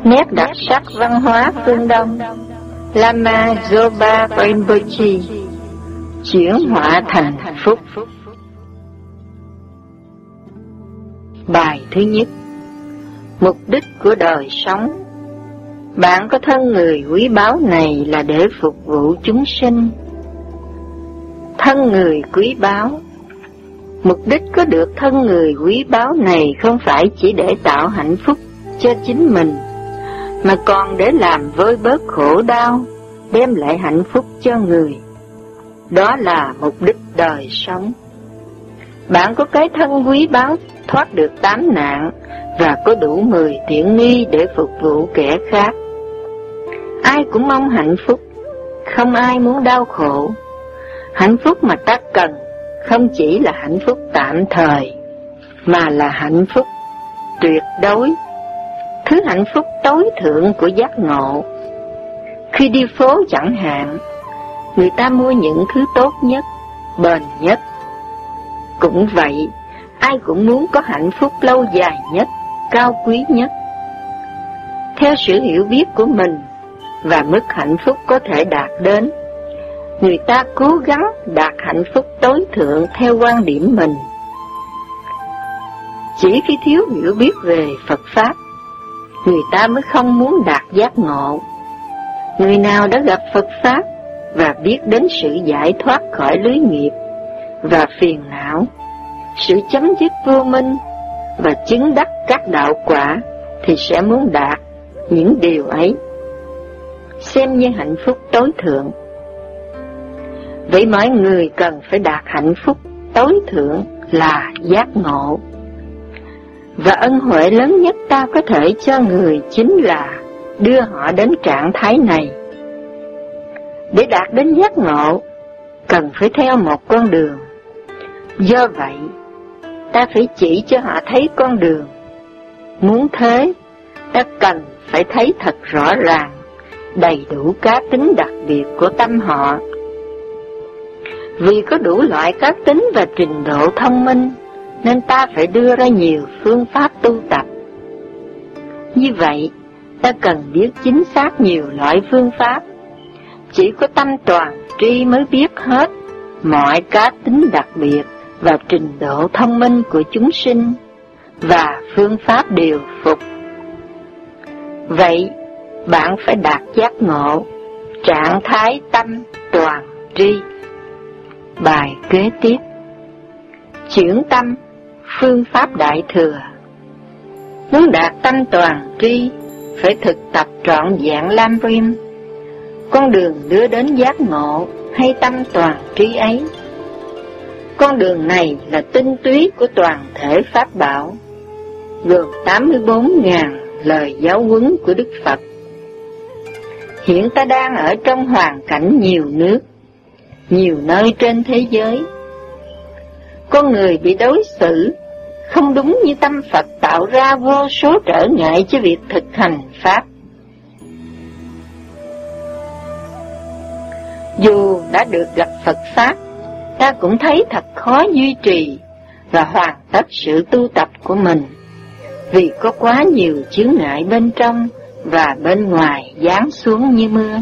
Nét đặc sắc văn hóa phương Đông. Lama Zopa Rinpoche chuyển họa thành phúc. Bài thứ nhất. Mục đích của đời sống. Bạn có thân người quý báu này là để phục vụ chúng sinh. Thân người quý báu. Mục đích có được thân người quý báu này không phải chỉ để tạo hạnh phúc cho chính mình, mà còn để làm vơi bớt khổ đau, đem lại hạnh phúc cho người. Đó là mục đích đời sống. Bạn có cái thân quý báu thoát được 8 nạn và có đủ 10 tiện nghi để phục vụ kẻ khác. Ai cũng mong hạnh phúc, không ai muốn đau khổ. Hạnh phúc mà ta cần không chỉ là hạnh phúc tạm thời, mà là hạnh phúc tuyệt đối, thứ hạnh phúc tối thượng của giác ngộ. Khi đi phố chẳng hạn, người ta mua những thứ tốt nhất, bền nhất. Cũng vậy, ai cũng muốn có hạnh phúc lâu dài nhất, cao quý nhất. Theo sự hiểu biết của mình và mức hạnh phúc có thể đạt đến, người ta cố gắng đạt hạnh phúc tối thượng theo quan điểm mình. Chỉ khi thiếu hiểu biết về Phật Pháp, người ta mới không muốn đạt giác ngộ. Người nào đã gặp Phật Pháp và biết đến sự giải thoát khỏi lưới nghiệp và phiền não, sự chấm dứt vô minh và chứng đắc các đạo quả, thì sẽ muốn đạt những điều ấy, xem như hạnh phúc tối thượng. Vậy mọi người cần phải đạt hạnh phúc tối thượng là giác ngộ. Và ân huệ lớn nhất ta có thể cho người chính là đưa họ đến trạng thái này. Để đạt đến giác ngộ, cần phải theo một con đường. Do vậy, ta phải chỉ cho họ thấy con đường. Muốn thế, ta cần phải thấy thật rõ ràng, đầy đủ cá tính đặc biệt của tâm họ. Vì có đủ loại cá tính và trình độ thông minh, nên ta phải đưa ra nhiều phương pháp tu tập. Như vậy, ta cần biết chính xác nhiều loại phương pháp. Chỉ có tâm toàn tri mới biết hết mọi cá tính đặc biệt và trình độ thông minh của chúng sinh, và phương pháp điều phục. Vậy, bạn phải đạt giác ngộ, trạng thái tâm toàn tri. Bài kế tiếp. Chuyển tâm, phương pháp đại thừa. Muốn đạt tâm toàn tri, phải thực tập trọn vẹn Lam Rim, con đường đưa đến giác ngộ hay tâm toàn tri ấy. Con đường này là tinh túy của toàn thể Pháp Bảo, gồm 84.000 lời giáo huấn của Đức Phật. Hiện ta đang ở trong hoàn cảnh nhiều nước, nhiều nơi trên thế giới. Con người bị đối xử không đúng như tâm Phật, tạo ra vô số trở ngại cho việc thực hành Pháp. Dù đã được gặp Phật Pháp, ta cũng thấy thật khó duy trì và hoàn tất sự tu tập của mình, vì có quá nhiều chướng ngại bên trong và bên ngoài giáng xuống như mưa.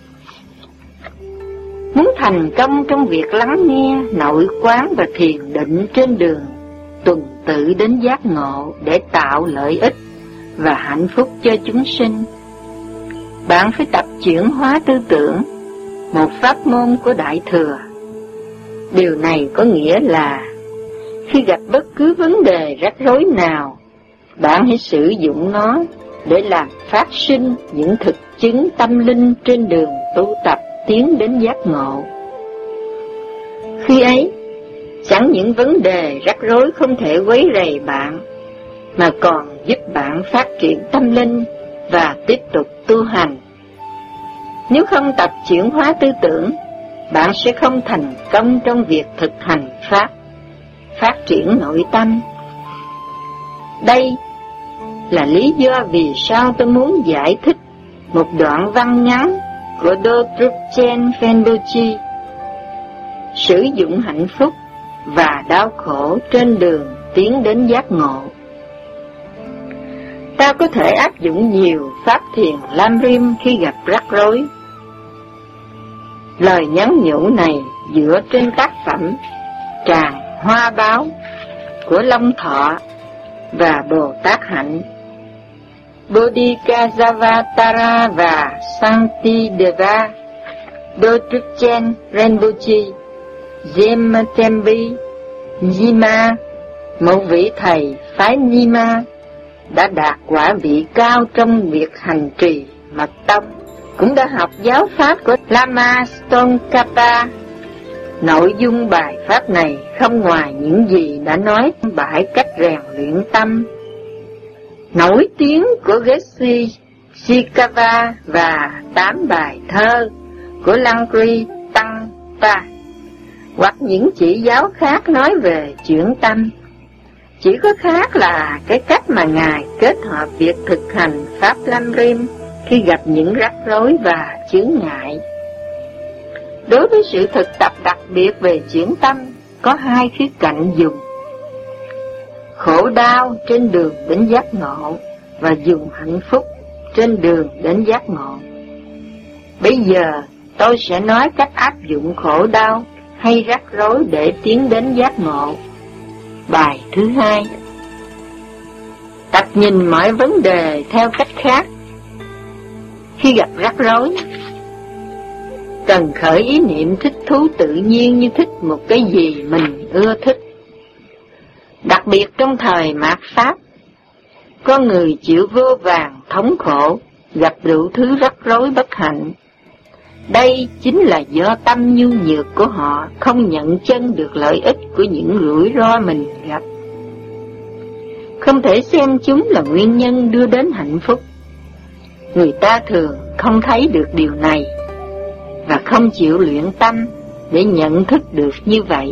Muốn thành công trong việc lắng nghe, nội quán và thiền định trên đường tuần tự đến giác ngộ để tạo lợi ích và hạnh phúc cho chúng sinh, bạn phải tập chuyển hóa tư tưởng, một pháp môn của Đại Thừa. Điều này có nghĩa là khi gặp bất cứ vấn đề rắc rối nào, bạn hãy sử dụng nó để làm phát sinh những thực chứng tâm linh trên đường tu tập tiến đến giác ngộ. Khi ấy, chẳng những vấn đề rắc rối không thể quấy rầy bạn, mà còn giúp bạn phát triển tâm linh và tiếp tục tu hành. Nếu không tập chuyển hóa tư tưởng, bạn sẽ không thành công trong việc thực hành Pháp, phát triển nội tâm. Đây là lý do vì sao tôi muốn giải thích một đoạn văn ngắn của Dodruchen Rinpoche, sử dụng hạnh phúc và đau khổ trên đường tiến đến giác ngộ. Ta có thể áp dụng nhiều pháp thiền lam rim khi gặp rắc rối. Lời nhắn nhủ này dựa trên tác phẩm Tràng Hoa Báo của Long Thọ và Bồ Tát Hạnh, Bodhikasavatara và Santideva, Dodruchen Rinpoche, Jemtembi Nyima, một vị thầy phái Nyima đã đạt quả vị cao trong việc hành trì mật tông, cũng đã học giáo pháp của Lama Tsongkhapa. Nội dung bài pháp này không ngoài những gì đã nói bãi cách rèn luyện tâm nổi tiếng của Geshe Shikava và 8 bài thơ của Langri Tăng Ta, hoặc những chỉ giáo khác nói về chuyển tâm. Chỉ có khác là cái cách mà Ngài kết hợp việc thực hành pháp Lam Rim khi gặp những rắc rối và chướng ngại. Đối với sự thực tập đặc biệt về chuyển tâm, có hai khía cạnh dùng: khổ đau trên đường đến giác ngộ và dùng hạnh phúc trên đường đến giác ngộ. Bây giờ tôi sẽ nói cách áp dụng khổ đau hay rắc rối để tiến đến giác ngộ. Bài thứ 2: tập nhìn mọi vấn đề theo cách khác. Khi gặp rắc rối, cần khởi ý niệm thích thú tự nhiên như thích một cái gì mình ưa thích. Đặc biệt trong thời mạt Pháp, có người chịu vô vàn thống khổ, gặp đủ thứ rắc rối bất hạnh. Đây chính là do tâm nhu nhược của họ không nhận chân được lợi ích của những rủi ro mình gặp. Không thể xem chúng là nguyên nhân đưa đến hạnh phúc. Người ta thường không thấy được điều này và không chịu luyện tâm để nhận thức được như vậy.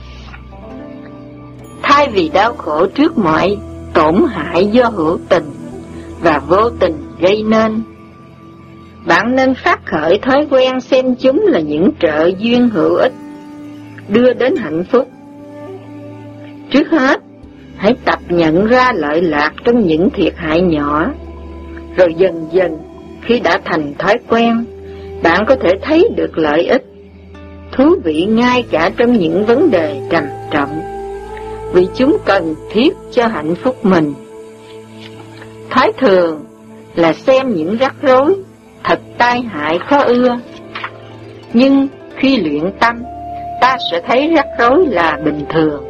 Thay vì đau khổ trước mọi tổn hại do hữu tình và vô tình gây nên, bạn nên phát khởi thói quen xem chúng là những trợ duyên hữu ích, đưa đến hạnh phúc. Trước hết, hãy tập nhận ra lợi lạc trong những thiệt hại nhỏ, rồi dần dần, khi đã thành thói quen, bạn có thể thấy được lợi ích, thú vị ngay cả trong những vấn đề trầm trọng, vì chúng cần thiết cho hạnh phúc mình. Thói thường là xem những rắc rối thật tai hại khó ưa, nhưng khi luyện tâm, ta sẽ thấy rắc rối là bình thường.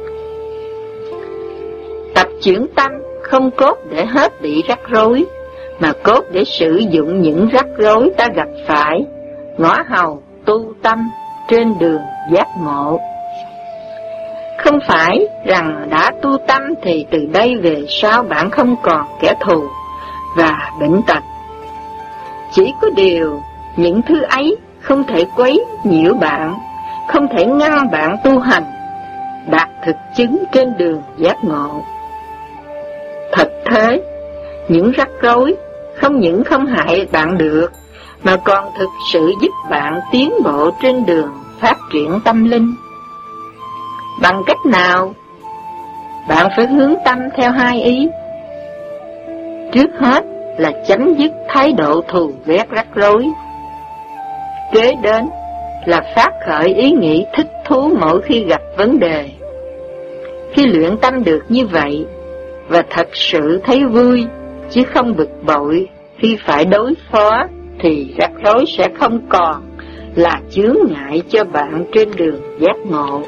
Tập chuyển tâm không cốt để hết bị rắc rối, mà cốt để sử dụng những rắc rối ta gặp phải, ngõ hầu tu tâm trên đường giác ngộ. Không phải rằng đã tu tâm thì từ đây về sau bạn không còn kẻ thù và bệnh tật. Chỉ có điều, những thứ ấy không thể quấy nhiễu bạn, không thể ngăn bạn tu hành, đạt thực chứng trên đường giác ngộ. Thật thế, những rắc rối không những không hại bạn được, mà còn thực sự giúp bạn tiến bộ trên đường phát triển tâm linh. Bằng cách nào? Bạn phải hướng tâm theo hai ý. Trước hết là chấm dứt thái độ thù ghét rắc rối. Kế đến là phát khởi ý nghĩ thích thú mỗi khi gặp vấn đề. Khi luyện tâm được như vậy, và thật sự thấy vui, chứ không bực bội khi phải đối phó, thì rắc rối sẽ không còn là chướng ngại cho bạn trên đường giác ngộ.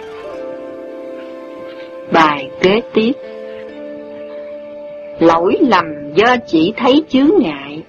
Bài kế tiếp: lỗi lầm do chỉ thấy chướng ngại.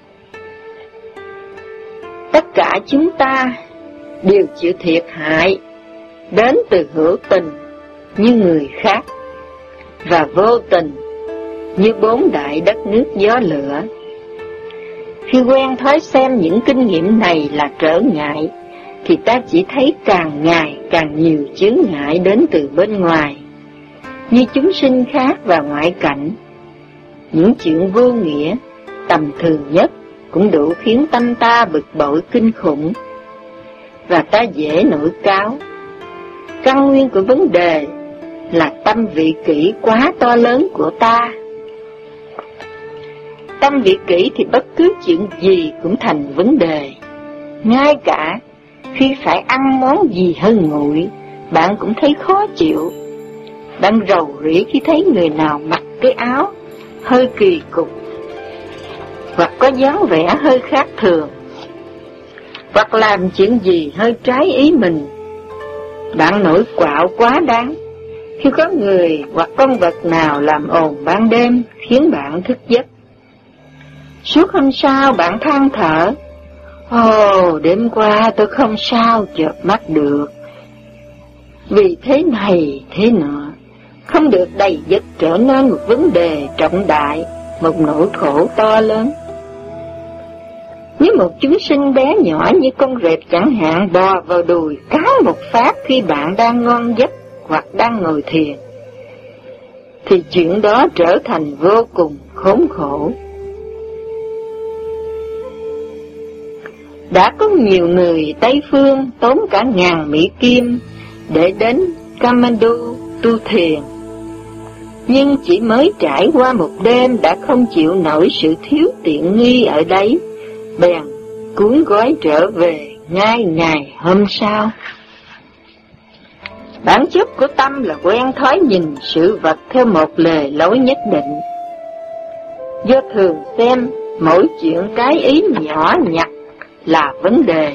Tất cả chúng ta đều chịu thiệt hại đến từ hữu tình như người khác, và vô tình như bốn đại đất nước gió lửa. Khi quen thói xem những kinh nghiệm này là trở ngại, thì ta chỉ thấy càng ngày càng nhiều chướng ngại đến từ bên ngoài, như chúng sinh khác và ngoại cảnh. Những chuyện vô nghĩa, tầm thường nhất cũng đủ khiến tâm ta bực bội kinh khủng, và ta dễ nổi cáu. Căn nguyên của vấn đề là tâm vị kỷ quá to lớn của ta. tâm vị kỹ thì bất cứ chuyện gì cũng thành vấn đề. Ngay cả khi phải ăn món gì hơi nguội, bạn cũng thấy khó chịu. Bạn rầu rĩ khi thấy người nào mặc cái áo hơi kỳ cục, hoặc có dáng vẻ hơi khác thường, hoặc làm chuyện gì hơi trái ý mình. Bạn nổi quạo quá đáng khi có người hoặc con vật nào làm ồn ban đêm khiến bạn thức giấc. Suốt hôm sau bạn than thở: "Ồ, đêm qua tôi không sao chợp mắt được, vì thế này thế nọ." Không được đầy dứt trở nên một vấn đề trọng đại, một nỗi khổ to lớn. Nếu một chúng sinh bé nhỏ như con rệp chẳng hạn bò vào đùi cắn một phát khi bạn đang ngon giấc hoặc đang ngồi thiền, thì chuyện đó trở thành vô cùng khốn khổ. Đã có nhiều người Tây Phương tốn cả ngàn Mỹ Kim để đến Kathmandu tu thiền, nhưng chỉ mới trải qua một đêm đã không chịu nổi sự thiếu tiện nghi ở đấy, bèn cuốn gói trở về ngay ngày hôm sau. Bản chất của tâm là quen thói nhìn sự vật theo một lề lối nhất định. Do thường xem mỗi chuyện cái ý nhỏ nhặt là vấn đề,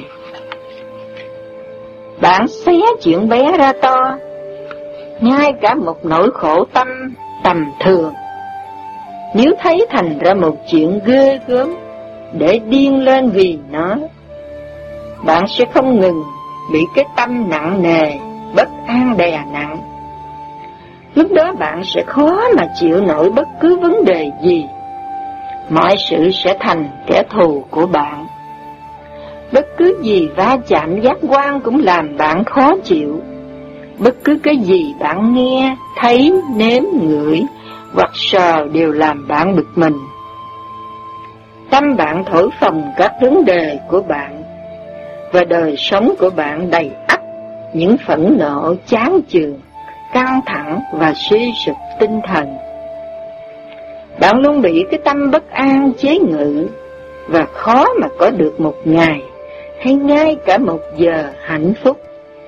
bạn xé chuyện bé ra to. Ngay cả một nỗi khổ tâm tầm thường, nếu thấy thành ra một chuyện ghê gớm để điên lên vì nó, bạn sẽ không ngừng bị cái tâm nặng nề, bất an đè nặng. Lúc đó bạn sẽ khó mà chịu nổi bất cứ vấn đề gì. Mọi sự sẽ thành kẻ thù của bạn. Bất cứ gì va chạm giác quan cũng làm bạn khó chịu. Bất cứ cái gì bạn nghe, thấy, nếm, ngửi hoặc sờ đều làm bạn bực mình. Tâm bạn thổi phồng các vấn đề của bạn, và đời sống của bạn đầy ắp những phẫn nộ, chán chường, căng thẳng và suy sụp tinh thần. Bạn luôn bị cái tâm bất an chế ngự, và khó mà có được một ngày hay ngay cả một giờ hạnh phúc.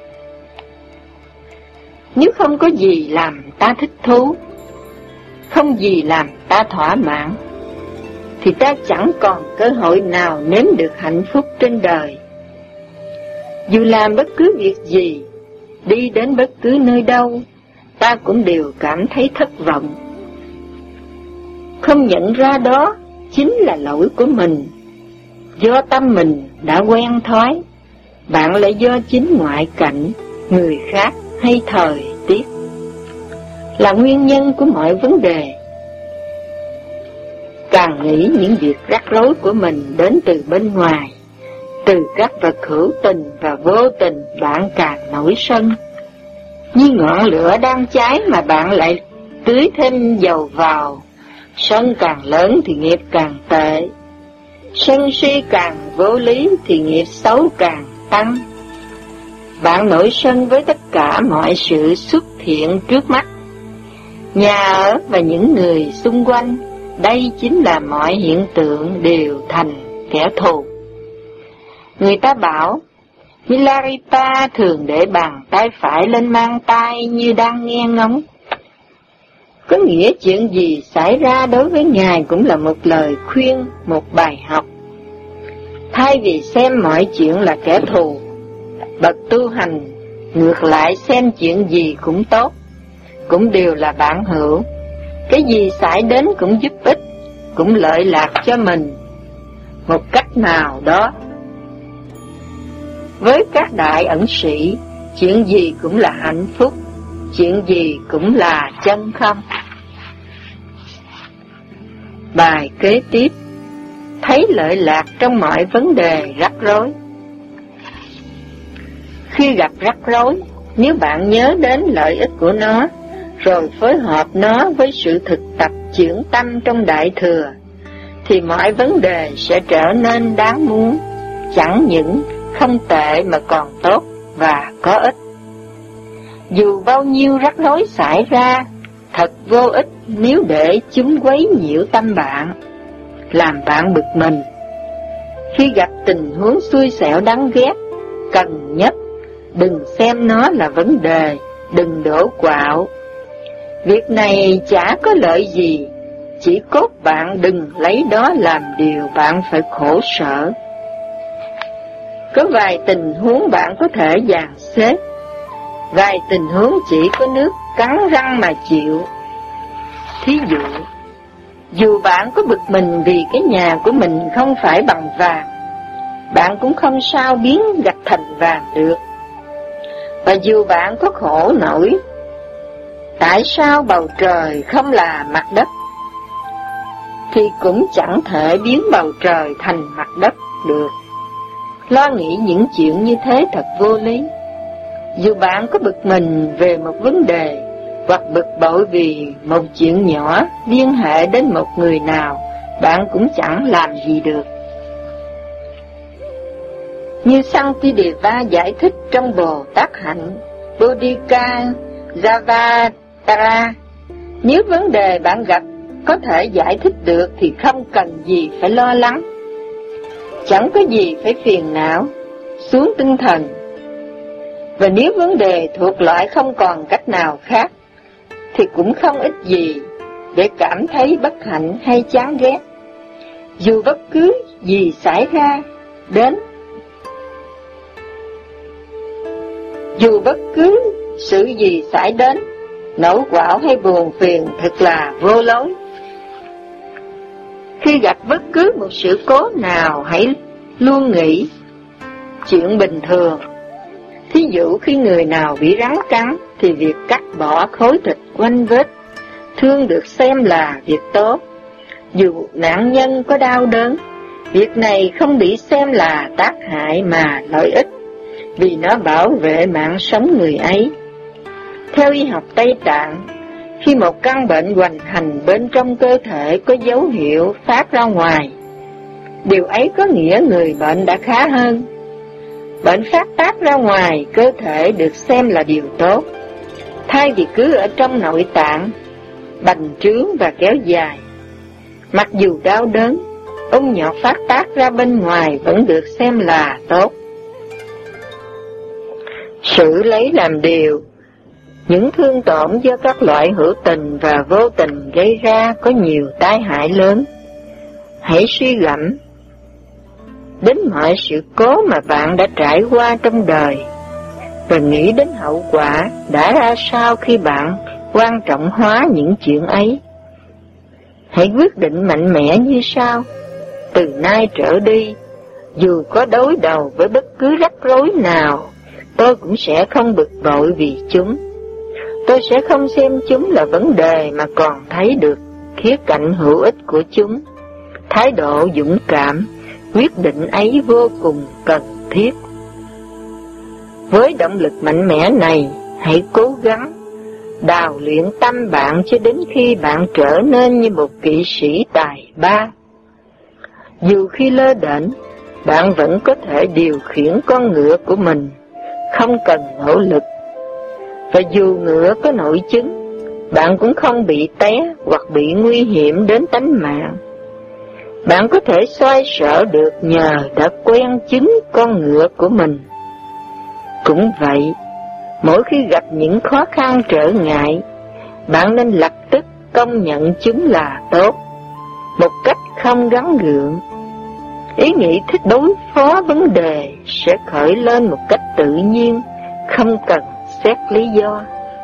Nếu không có gì làm ta thích thú, không gì làm ta thỏa mãn, thì ta chẳng còn cơ hội nào nếm được hạnh phúc trên đời. Dù làm bất cứ việc gì, đi đến bất cứ nơi đâu, ta cũng đều cảm thấy thất vọng. Không nhận ra đó chính là lỗi của mình. Do tâm mình đã quen thói, bạn lại do chính ngoại cảnh, người khác hay thời tiết là nguyên nhân của mọi vấn đề. Càng nghĩ những việc rắc rối của mình đến từ bên ngoài, từ các vật hữu tình và vô tình, bạn càng nổi sân. Như ngọn lửa đang cháy mà bạn lại tưới thêm dầu vào, sân càng lớn thì nghiệp càng tệ. Sân si càng vô lý thì nghiệp xấu càng tăng. Bạn nổi sân với tất cả mọi sự xuất hiện trước mắt, nhà ở và những người xung quanh. Đây chính là mọi hiện tượng đều thành kẻ thù. Người ta bảo Milarepa thường để bàn tay phải lên mang tay như đang nghe ngóng. Có nghĩa chuyện gì xảy ra đối với Ngài cũng là một lời khuyên, một bài học. Thay vì xem mọi chuyện là kẻ thù, bậc tu hành ngược lại xem chuyện gì cũng tốt, cũng đều là bạn hữu. Cái gì xảy đến cũng giúp ích, cũng lợi lạc cho mình một cách nào đó. Với các đại ẩn sĩ, chuyện gì cũng là hạnh phúc, chuyện gì cũng là chân không. Bài kế tiếp: thấy lợi lạc trong mọi vấn đề rắc rối. Khi gặp rắc rối, nếu bạn nhớ đến lợi ích của nó, rồi phối hợp nó với sự thực tập chuyển tâm trong Đại Thừa, thì mọi vấn đề sẽ trở nên đáng muốn, chẳng những không tệ mà còn tốt và có ích. Dù bao nhiêu rắc rối xảy ra, thật vô ích nếu để chúng quấy nhiễu tâm bạn. làm bạn bực mình. Khi gặp tình huống xui xẻo đáng ghét, cần nhất đừng xem nó là vấn đề, đừng đổ quạo. Việc này chả có lợi gì, chỉ cốt bạn đừng lấy đó làm điều bạn phải khổ sở. Có vài tình huống bạn có thể dàn xếp, vài tình huống chỉ có nước cắn răng mà chịu. Thí dụ, dù bạn có bực mình vì cái nhà của mình không phải bằng vàng, bạn cũng không sao biến gạch thành vàng được. Và dù bạn có khổ nổi, tại sao bầu trời không là mặt đất, thì cũng chẳng thể biến bầu trời thành mặt đất được. Lo nghĩ những chuyện như thế thật vô lý. Dù bạn có bực mình về một vấn đề, hoặc bực bội vì một chuyện nhỏ liên hệ đến một người nào, bạn cũng chẳng làm gì được. Như Shantideva giải thích trong Bồ Tát Hạnh Bodhika Javatara, nếu vấn đề bạn gặp có thể giải thích được thì không cần gì phải lo lắng, chẳng có gì phải phiền não, xuống tinh thần. Và nếu vấn đề thuộc loại không còn cách nào khác, thì cũng không ích gì để cảm thấy bất hạnh hay chán ghét. Dù bất cứ gì xảy ra đến, dù bất cứ sự gì xảy đến, nỗi quạo hay buồn phiền thật là vô lối. Khi gặp bất cứ một sự cố nào, hãy luôn nghĩ chuyện bình thường. Thí dụ khi người nào bị rắn cắn, thì việc cắt bỏ khối thịt quanh vết thương được xem là việc tốt. Dù nạn nhân có đau đớn, việc này không bị xem là tác hại mà lợi ích, vì nó bảo vệ mạng sống người ấy. Theo y học Tây Tạng, khi một căn bệnh hoành hành bên trong cơ thể có dấu hiệu phát ra ngoài, điều ấy có nghĩa người bệnh đã khá hơn. Bệnh phát tác ra ngoài cơ thể được xem là điều tốt, thay vì cứ ở trong nội tạng, bành trướng và kéo dài. Mặc dù đau đớn, ung nhọt phát tác ra bên ngoài vẫn được xem là tốt. Sự lấy làm điều, những thương tổn do các loại hữu tình và vô tình gây ra có nhiều tai hại lớn. Hãy suy gẫm đến mọi sự cố mà bạn đã trải qua trong đời, và nghĩ đến hậu quả đã ra sao khi bạn quan trọng hóa những chuyện ấy. Hãy quyết định mạnh mẽ như sau: từ nay trở đi, dù có đối đầu với bất cứ rắc rối nào, tôi cũng sẽ không bực bội vì chúng. Tôi sẽ không xem chúng là vấn đề mà còn thấy được khía cạnh hữu ích của chúng. Thái độ dũng cảm, quyết định ấy vô cùng cần thiết. Với động lực mạnh mẽ này, hãy cố gắng đào luyện tâm bạn cho đến khi bạn trở nên như một kỵ sĩ tài ba. Dù khi lơ đễnh, bạn vẫn có thể điều khiển con ngựa của mình, không cần nỗ lực. Và dù ngựa có nội chứng, bạn cũng không bị té hoặc bị nguy hiểm đến tánh mạng. Bạn có thể xoay sở được nhờ đã quen chứng con ngựa của mình. Cũng vậy, mỗi khi gặp những khó khăn trở ngại, bạn nên lập tức công nhận chúng là tốt, một cách không gắng gượng. Ý nghĩ thích đối phó vấn đề sẽ khởi lên một cách tự nhiên, không cần xét lý do.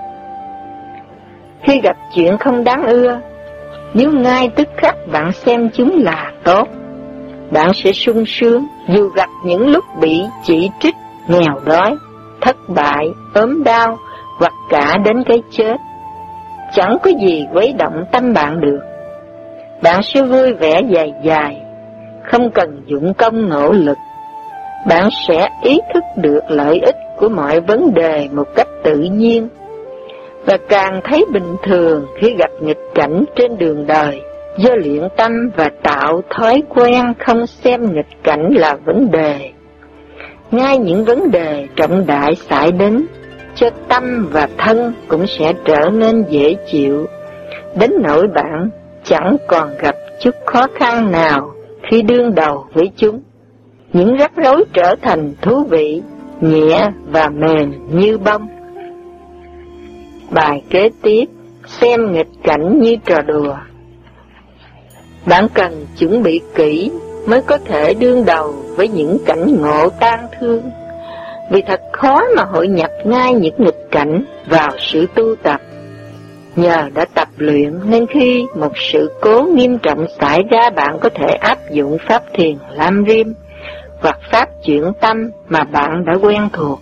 Khi gặp chuyện không đáng ưa, nếu ngay tức khắc bạn xem chúng là tốt, bạn sẽ sung sướng dù gặp những lúc bị chỉ trích, nghèo đói, thất bại, ốm đau hoặc cả đến cái chết. Chẳng có gì quấy động tâm bạn được. Bạn sẽ vui vẻ dài dài, không cần dụng công nỗ lực. Bạn sẽ ý thức được lợi ích của mọi vấn đề một cách tự nhiên, và càng thấy bình thường khi gặp nghịch cảnh trên đường đời, do luyện tâm và tạo thói quen không xem nghịch cảnh là vấn đề. Ngay những vấn đề trọng đại xảy đến, cho tâm và thân cũng sẽ trở nên dễ chịu, đến nỗi bạn chẳng còn gặp chút khó khăn nào khi đương đầu với chúng. Những rắc rối trở thành thú vị, nhẹ và mềm như bông. Bài kế tiếp, xem nghịch cảnh như trò đùa. Bạn cần chuẩn bị kỹ mới có thể đương đầu với những cảnh ngộ tang thương, vì thật khó mà hội nhập ngay những nghịch cảnh vào sự tu tập. Nhờ đã tập luyện nên khi một sự cố nghiêm trọng xảy ra, bạn có thể áp dụng pháp thiền Lam Rim hoặc pháp chuyển tâm mà bạn đã quen thuộc.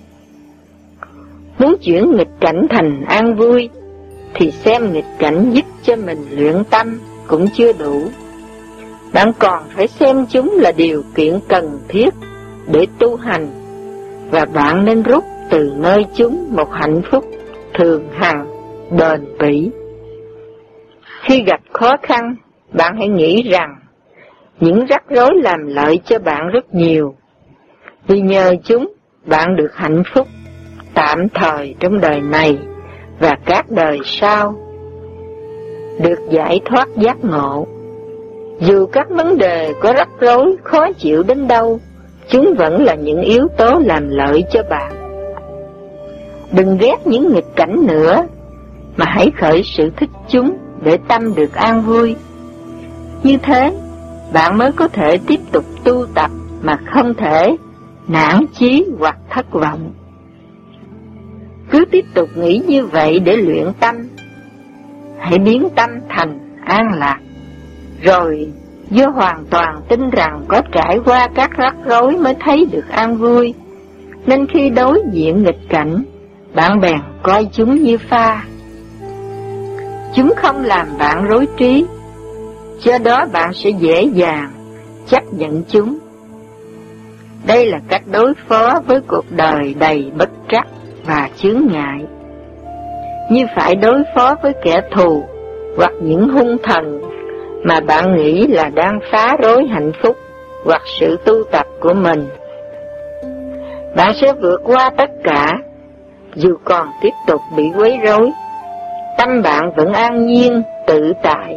Muốn chuyển nghịch cảnh thành an vui thì xem nghịch cảnh giúp cho mình luyện tâm cũng chưa đủ. Bạn còn phải xem chúng là điều kiện cần thiết để tu hành, và bạn nên rút từ nơi chúng một hạnh phúc thường hằng, bền bỉ. Khi gặp khó khăn, bạn hãy nghĩ rằng những rắc rối làm lợi cho bạn rất nhiều, vì nhờ chúng bạn được hạnh phúc tạm thời trong đời này và các đời sau, được giải thoát giác ngộ. Dù các vấn đề có rắc rối, khó chịu đến đâu, chúng vẫn là những yếu tố làm lợi cho bạn. Đừng ghét những nghịch cảnh nữa, mà hãy khởi sự thích chúng để tâm được an vui. Như thế, bạn mới có thể tiếp tục tu tập mà không thể nản chí hoặc thất vọng. Cứ tiếp tục nghĩ như vậy để luyện tâm. Hãy biến tâm thành an lạc, rồi do hoàn toàn tin rằng có trải qua các rắc rối mới thấy được an vui, nên khi đối diện nghịch cảnh, bạn bèn coi chúng như pha. Chúng không làm bạn rối trí, do đó bạn sẽ dễ dàng chấp nhận chúng. Đây là cách đối phó với cuộc đời đầy bất trắc và chướng ngại, như phải đối phó với kẻ thù hoặc những hung thần mà bạn nghĩ là đang phá rối hạnh phúc hoặc sự tu tập của mình. Bạn sẽ vượt qua tất cả, dù còn tiếp tục bị quấy rối, tâm bạn vẫn an nhiên, tự tại.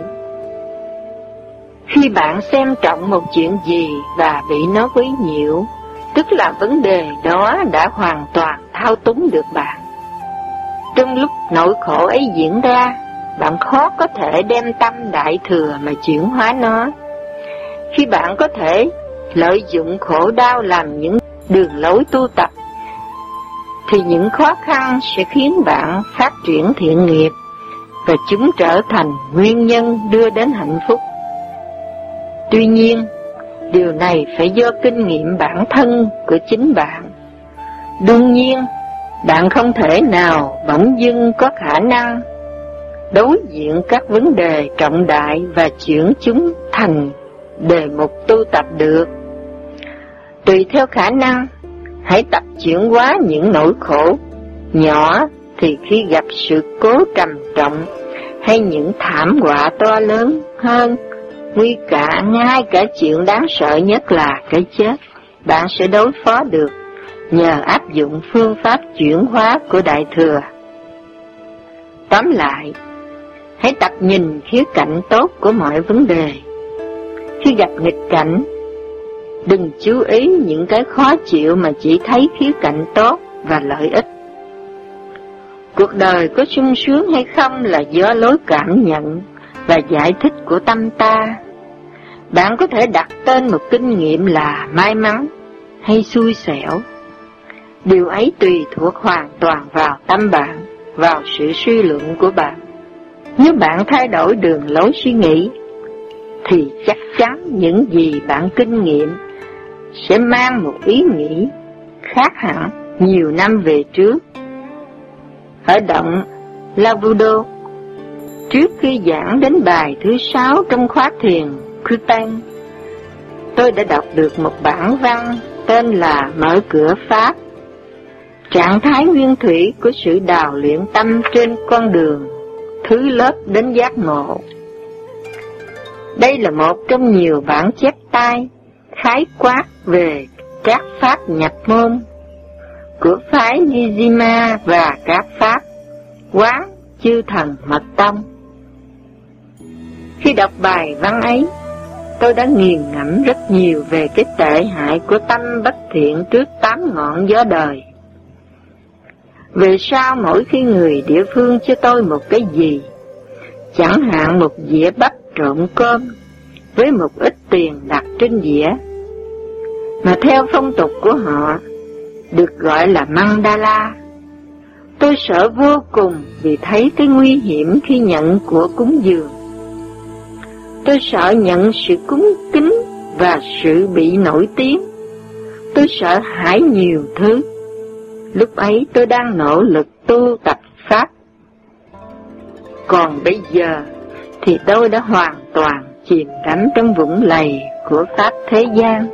Khi bạn xem trọng một chuyện gì và bị nó quấy nhiễu, tức là vấn đề đó đã hoàn toàn thao túng được bạn. Trong lúc nỗi khổ ấy diễn ra, bạn khó có thể đem tâm đại thừa mà chuyển hóa nó. Khi bạn có thể lợi dụng khổ đau làm những đường lối tu tập, thì những khó khăn sẽ khiến bạn phát triển thiện nghiệp, và chúng trở thành nguyên nhân đưa đến hạnh phúc. Tuy nhiên, điều này phải do kinh nghiệm bản thân của chính bạn. Đương nhiên, bạn không thể nào bỗng dưng có khả năng đối diện các vấn đề trọng đại và chuyển chúng thành đề mục tu tập được. Tùy theo khả năng, hãy tập chuyển hóa những nỗi khổ nhỏ, thì khi gặp sự cố trầm trọng hay những thảm họa to lớn hơn, ngay cả chuyện đáng sợ nhất là cái chết, bạn sẽ đối phó được nhờ áp dụng phương pháp chuyển hóa của Đại Thừa. Tóm lại, hãy tập nhìn khía cạnh tốt của mọi vấn đề. Khi gặp nghịch cảnh, đừng chú ý những cái khó chịu mà chỉ thấy khía cạnh tốt và lợi ích. Cuộc đời có sung sướng hay không là do lối cảm nhận và giải thích của tâm ta. Bạn có thể đặt tên một kinh nghiệm là may mắn hay xui xẻo. Điều ấy tùy thuộc hoàn toàn vào tâm bạn, vào sự suy luận của bạn. Nếu bạn thay đổi đường lối suy nghĩ, thì chắc chắn những gì bạn kinh nghiệm sẽ mang một ý nghĩ khác hẳn nhiều năm về trước. Ở động Lavudo, trước khi giảng đến bài thứ 6 trong khóa thiền Kutan, tôi đã đọc được một bản văn tên là Mở cửa Pháp, trạng thái nguyên thủy của sự đào luyện tâm trên con đường thứ lớp đến giác ngộ. Đây là một trong nhiều bản chép tay khái quát về các pháp nhập môn của phái Nijima và các pháp Quán Chư Thần Mật Tông. Khi đọc bài văn ấy, tôi đã nghiền ngẫm rất nhiều về cái tệ hại của tâm bất thiện trước 8 ngọn gió đời. Vì sao mỗi khi người địa phương cho tôi một cái gì, chẳng hạn một dĩa bắp trộn cơm với một ít tiền đặt trên dĩa, mà theo phong tục của họ được gọi là mandala, tôi sợ vô cùng vì thấy cái nguy hiểm khi nhận của cúng dường. Tôi sợ nhận sự cúng kính và sự bị nổi tiếng. Tôi sợ hãi nhiều thứ. Lúc ấy tôi đang nỗ lực tu tập Pháp. Còn bây giờ thì tôi đã hoàn toàn chìm đắm trong vũng lầy của Pháp thế gian.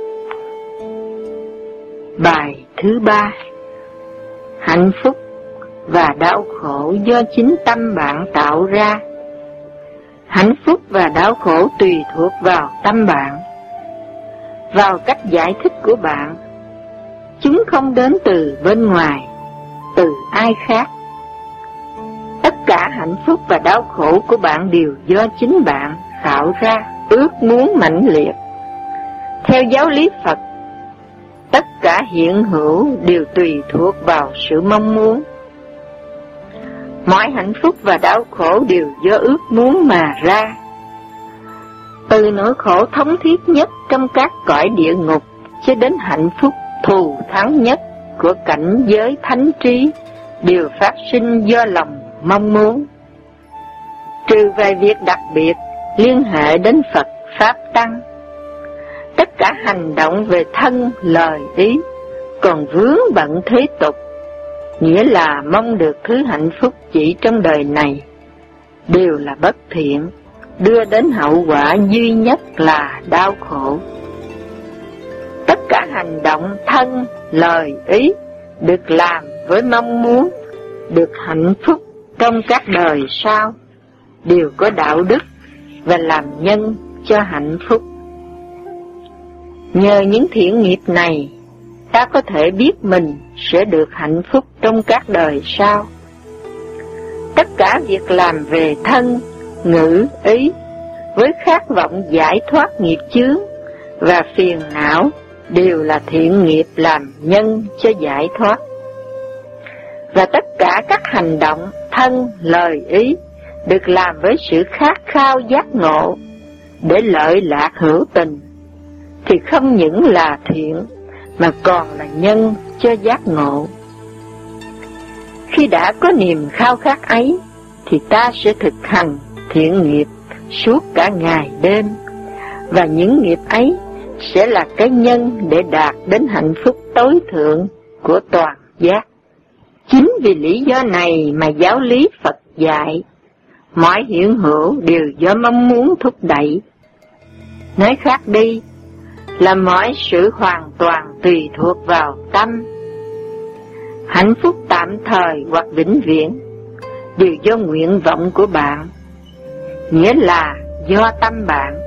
Bài thứ 3: Hạnh phúc và đau khổ do chính tâm bạn tạo ra. Hạnh phúc và đau khổ tùy thuộc vào tâm bạn, vào cách giải thích của bạn. Chúng không đến từ bên ngoài, từ ai khác. Tất cả hạnh phúc và đau khổ của bạn đều do chính bạn tạo ra, ước muốn mãnh liệt. Theo giáo lý Phật, tất cả hiện hữu đều tùy thuộc vào sự mong muốn. Mọi hạnh phúc và đau khổ đều do ước muốn mà ra. Từ nỗi khổ thống thiết nhất trong các cõi địa ngục cho đến hạnh phúc thù thắng nhất của cảnh giới thánh trí đều phát sinh do lòng mong muốn. Trừ vài việc đặc biệt liên hệ đến Phật Pháp Tăng, tất cả hành động về thân, lời, ý còn vướng bận thế tục, nghĩa là mong được thứ hạnh phúc chỉ trong đời này, đều là bất thiện, đưa đến hậu quả duy nhất là đau khổ. Tất cả hành động thân, lời, ý được làm với mong muốn được hạnh phúc trong các đời sau, đều có đạo đức và làm nhân cho hạnh phúc. Nhờ những thiện nghiệp này, ta có thể biết mình sẽ được hạnh phúc trong các đời sau. Tất cả việc làm về thân, ngữ, ý với khát vọng giải thoát nghiệp chướng và phiền não đều là thiện nghiệp làm nhân cho giải thoát. Và tất cả các hành động thân, lời, ý được làm với sự khát khao giác ngộ để lợi lạc hữu tình, thì không những là thiện mà còn là nhân cho giác ngộ. Khi đã có niềm khao khát ấy, thì ta sẽ thực hành thiện nghiệp suốt cả ngày đêm, và những nghiệp ấy sẽ là cái nhân để đạt đến hạnh phúc tối thượng của toàn giác. Chính vì lý do này mà giáo lý Phật dạy, mọi hiện hữu đều do mong muốn thúc đẩy. Nói khác đi, là mọi sự hoàn toàn tùy thuộc vào tâm. Hạnh phúc tạm thời hoặc vĩnh viễn đều do nguyện vọng của bạn, nghĩa là do tâm bạn.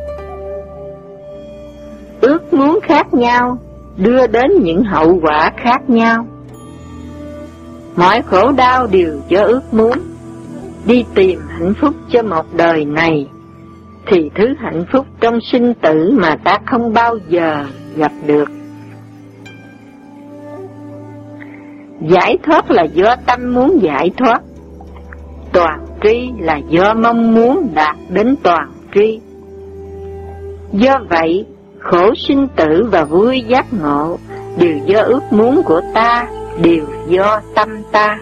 Ước muốn khác nhau đưa đến những hậu quả khác nhau. Mọi khổ đau đều do ước muốn. Đi tìm hạnh phúc cho một đời này, thì thứ hạnh phúc trong sinh tử mà ta không bao giờ gặp được. Giải thoát là do tâm muốn giải thoát, toàn tri là do mong muốn đạt đến toàn tri. Do vậy, khổ sinh tử và vui giác ngộ đều do ước muốn của ta, đều do tâm ta.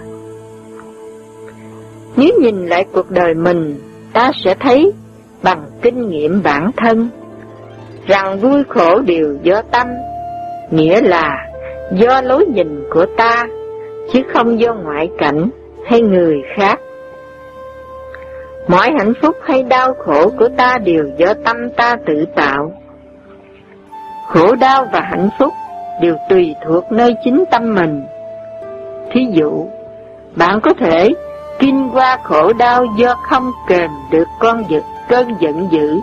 Nếu nhìn lại cuộc đời mình, ta sẽ thấy bằng kinh nghiệm bản thân rằng vui khổ đều do tâm, nghĩa là do lối nhìn của ta, chứ không do ngoại cảnh hay người khác. Mọi hạnh phúc hay đau khổ của ta đều do tâm ta tự tạo. Khổ đau và hạnh phúc đều tùy thuộc nơi chính tâm mình. Thí dụ, bạn có thể kinh qua khổ đau do không kềm được cơn giận dữ,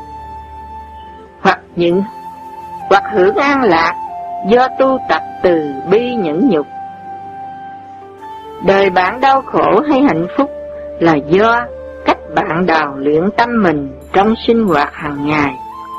hoặc hưởng an lạc do tu tập từ bi nhẫn nhục. Đời bạn đau khổ hay hạnh phúc là do cách bạn đào luyện tâm mình trong sinh hoạt hàng ngày.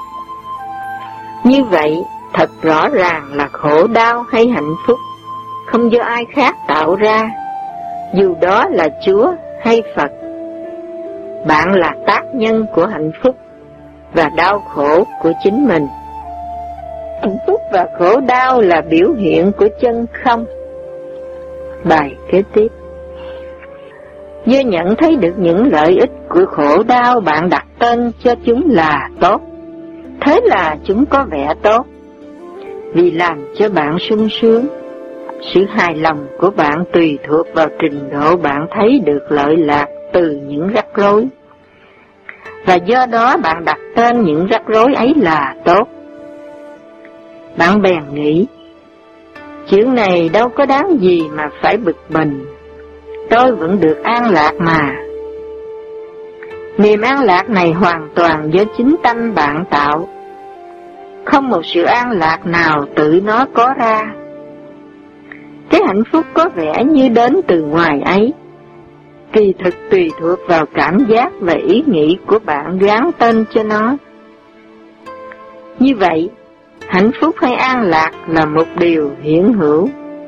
Như vậy, thật rõ ràng là khổ đau hay hạnh phúc không do ai khác tạo ra, dù đó là Chúa hay Phật. Bạn là tác nhân của hạnh phúc và đau khổ của chính mình. Hạnh phúc và khổ đau là biểu hiện của chân không. Bài kế tiếp. Do nhận thấy được những lợi ích của khổ đau, bạn đặt tên cho chúng là tốt. Thế là chúng có vẻ tốt, vì làm cho bạn sung sướng. Sự hài lòng của bạn tùy thuộc vào trình độ bạn thấy được lợi lạc từ những rắc rối. Và do đó bạn đặt tên những rắc rối ấy là tốt. Bạn bèn nghĩ, chuyện này đâu có đáng gì mà phải bực mình, tôi vẫn được an lạc mà. Niềm an lạc này hoàn toàn do chính tâm bạn tạo, không một sự an lạc nào tự nó có ra. Cái hạnh phúc có vẻ như đến từ ngoài ấy, kỳ thực tùy thuộc vào cảm giác và ý nghĩ của bạn gán tên cho nó. Như vậy, hạnh phúc hay an lạc là một điều hiện hữu.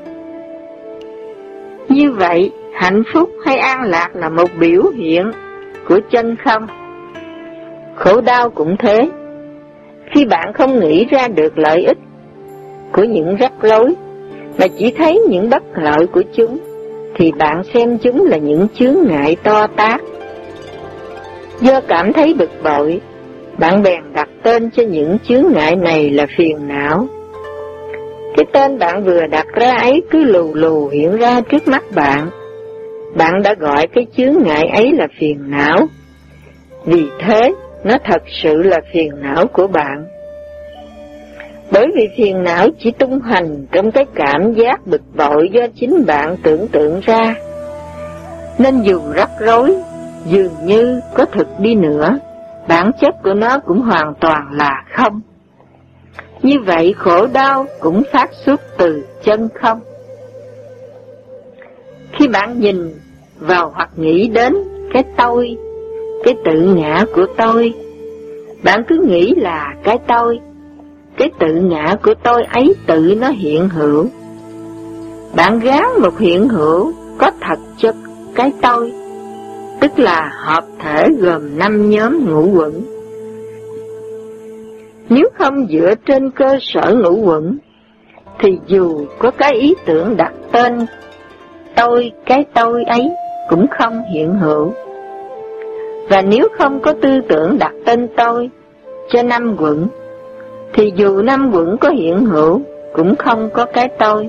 Như vậy, hạnh phúc hay an lạc là một biểu hiện của chân không. Khổ đau cũng thế. Khi bạn không nghĩ ra được lợi ích của những rắc rối, mà chỉ thấy những bất lợi của chúng, thì bạn xem chúng là những chướng ngại to tát. Do cảm thấy bực bội, bạn bèn đặt tên cho những chướng ngại này là phiền não. Cái tên bạn vừa đặt ra ấy cứ lù lù hiện ra trước mắt bạn. Bạn đã gọi cái chướng ngại ấy là phiền não. Vì thế, nó thật sự là phiền não của bạn. Bởi vì phiền não chỉ tung hành trong cái cảm giác bực bội do chính bạn tưởng tượng ra, nên dù rắc rối dường như có thực đi nữa, bản chất của nó cũng hoàn toàn là không. Như vậy khổ đau cũng phát xuất từ chân không. Khi bạn nhìn vào hoặc nghĩ đến cái tôi, cái tự ngã của tôi, bạn cứ nghĩ là cái tôi, cái tự ngã của tôi ấy tự nó hiện hữu. Bạn gán một hiện hữu có thật cho cái tôi, tức là hợp thể gồm 5 nhóm ngũ uẩn. Nếu không dựa trên cơ sở ngũ uẩn, thì dù có cái ý tưởng đặt tên tôi, cái tôi ấy cũng không hiện hữu. Và nếu không có tư tưởng đặt tên tôi cho 5 uẩn, thì dù 5 uẩn có hiện hữu cũng không có cái tôi.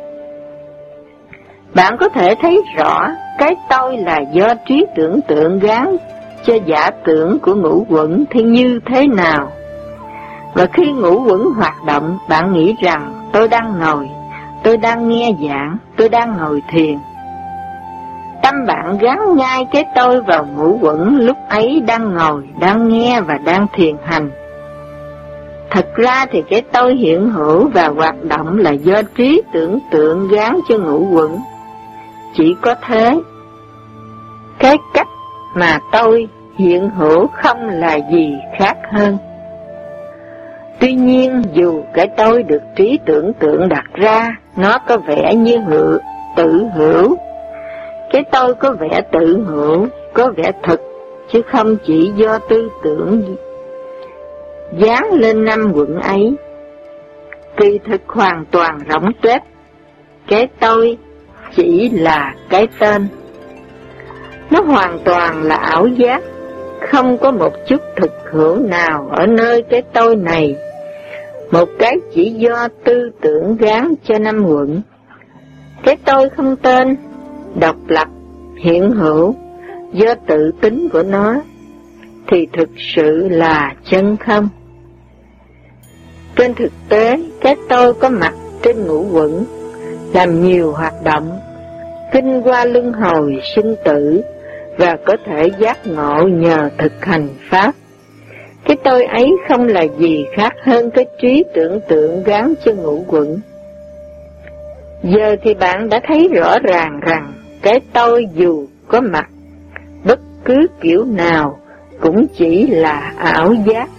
Bạn có thể thấy rõ cái tôi là do trí tưởng tượng gán cho giả tưởng của ngũ uẩn thì như thế nào. Và khi ngũ uẩn hoạt động, bạn nghĩ rằng tôi đang ngồi, tôi đang nghe giảng, tôi đang ngồi thiền. Tâm bạn gắn ngay cái tôi vào ngũ uẩn lúc ấy đang ngồi, đang nghe và đang thiền hành. Thật ra thì cái tôi hiện hữu và hoạt động là do trí tưởng tượng gán cho ngũ uẩn. Chỉ có thế. Cái cách mà tôi hiện hữu không là gì khác hơn. Tuy nhiên, dù cái tôi được trí tưởng tượng đặt ra, nó có vẻ như tự hữu. Cái tôi có vẻ tự hữu, có vẻ thực, chứ không chỉ do tư tưởng dán lên 5 uẩn ấy. Kỳ thực hoàn toàn rỗng tuếch. Cái tôi chỉ là cái tên. Nó hoàn toàn là ảo giác, không có một chút thực hữu nào ở nơi cái tôi này. Một cái chỉ do tư tưởng gán cho 5 uẩn. Cái tôi không tên, độc lập, hiện hữu, do tự tính của nó, thì thực sự là chân không. Trên thực tế, cái tôi có mặt trên ngũ uẩn, làm nhiều hoạt động, kinh qua luân hồi sinh tử, và có thể giác ngộ nhờ thực hành Pháp. Cái tôi ấy không là gì khác hơn cái trí tưởng tượng gán cho ngũ uẩn. Giờ thì bạn đã thấy rõ ràng rằng cái tôi dù có mặt bất cứ kiểu nào cũng chỉ là ảo giác.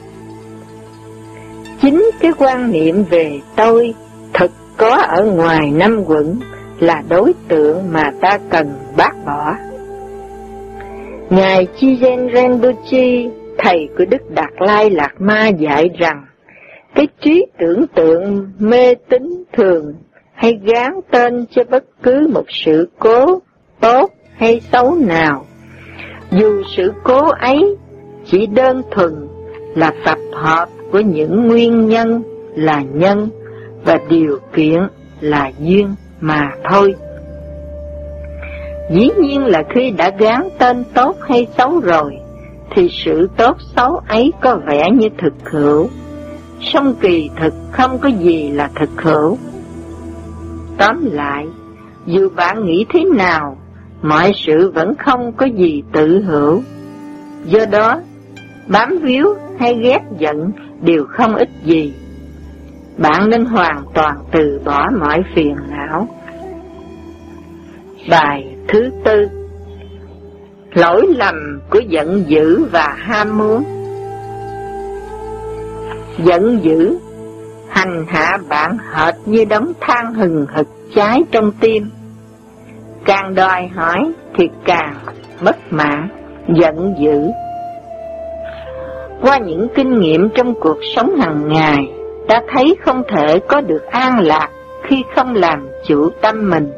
Chính cái quan niệm về tôi thực có ở ngoài năm quẩn là đối tượng mà ta cần bác bỏ. Ngài Chijen Rinpoche, thầy của Đức Đạt Lai Lạt Ma dạy rằng, cái trí tưởng tượng mê tín thường hay gán tên cho bất cứ một sự cố tốt hay xấu nào, dù sự cố ấy chỉ đơn thuần là tập hợp của những nguyên nhân là nhân và điều kiện là duyên mà thôi. Dĩ nhiên là khi đã gán tên tốt hay xấu rồi, thì sự tốt xấu ấy có vẻ như thực hữu, song kỳ thực không có gì là thực hữu. Tóm lại, dù bạn nghĩ thế nào, mọi sự vẫn không có gì tự hữu. Do đó, bám víu hay ghét giận đều không ích gì. Bạn nên hoàn toàn từ bỏ mọi phiền não. Bài thứ tư: lỗi lầm của giận dữ và ham muốn. Giận dữ hành hạ bạn hệt như đống than hừng hực cháy trong tim. Càng đòi hỏi thì càng mất mạng, giận dữ. Qua những kinh nghiệm trong cuộc sống hàng ngày, ta thấy không thể có được an lạc khi không làm chủ tâm mình,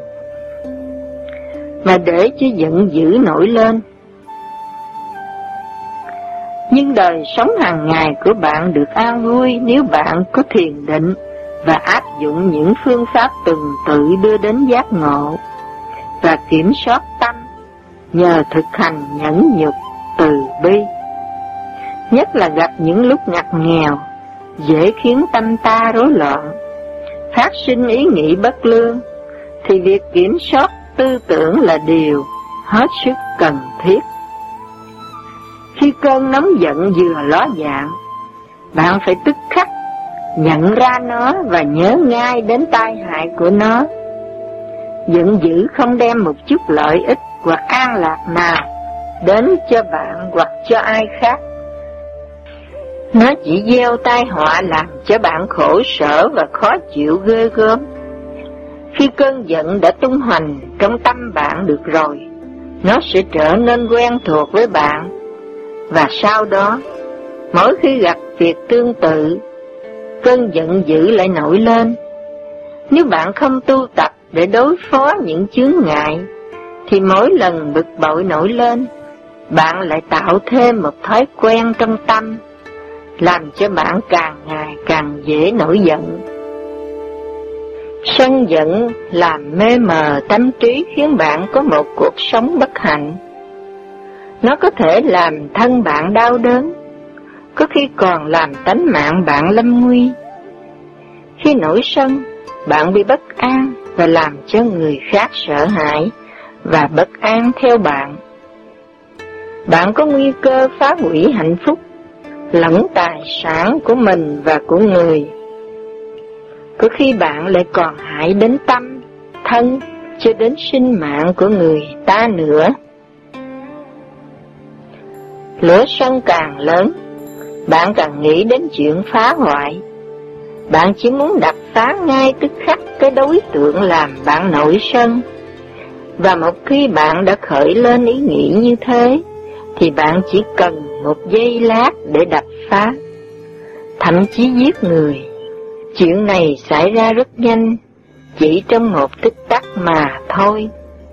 mà để cho giận dữ nổi lên. Nhưng đời sống hàng ngày của bạn được an vui nếu bạn có thiền định và áp dụng những phương pháp tuần tự đưa đến giác ngộ, và kiểm soát tâm nhờ thực hành nhẫn nhục từ bi. Nhất là gặp những lúc ngặt nghèo, dễ khiến tâm ta rối loạn, phát sinh ý nghĩ bất lương, thì việc kiểm soát tư tưởng là điều hết sức cần thiết. Khi cơn nóng giận vừa ló dạng, bạn phải tức khắc nhận ra nó và nhớ ngay đến tai hại của nó. Giận dữ không đem một chút lợi ích hoặc an lạc nào đến cho bạn hoặc cho ai khác. Nó chỉ gieo tai họa làm cho bạn khổ sở và khó chịu ghê gớm. Khi cơn giận đã tung hoành trong tâm bạn được rồi, nó sẽ trở nên quen thuộc với bạn, và sau đó, mỗi khi gặp việc tương tự, cơn giận dữ lại nổi lên. Nếu bạn không tu tập để đối phó những chướng ngại, thì mỗi lần bực bội nổi lên, bạn lại tạo thêm một thói quen trong tâm, làm cho bạn càng ngày càng dễ nổi giận. Sân giận làm mê mờ tâm trí, khiến bạn có một cuộc sống bất hạnh. Nó có thể làm thân bạn đau đớn, có khi còn làm tánh mạng bạn lâm nguy. Khi nổi sân, bạn bị bất an và làm cho người khác sợ hãi và bất an theo bạn. Bạn có nguy cơ phá hủy hạnh phúc, lẫn tài sản của mình và của người. Có khi bạn lại còn hại đến tâm, thân, cho đến sinh mạng của người ta nữa. Lửa sân càng lớn, bạn càng nghĩ đến chuyện phá hoại. Bạn chỉ muốn đập phá ngay tức khắc cái đối tượng làm bạn nổi sân. Và một khi bạn đã khởi lên ý nghĩ như thế, thì bạn chỉ cần một giây lát để đập phá, thậm chí giết người. Chuyện này xảy ra rất nhanh, chỉ trong một tích tắc mà thôi.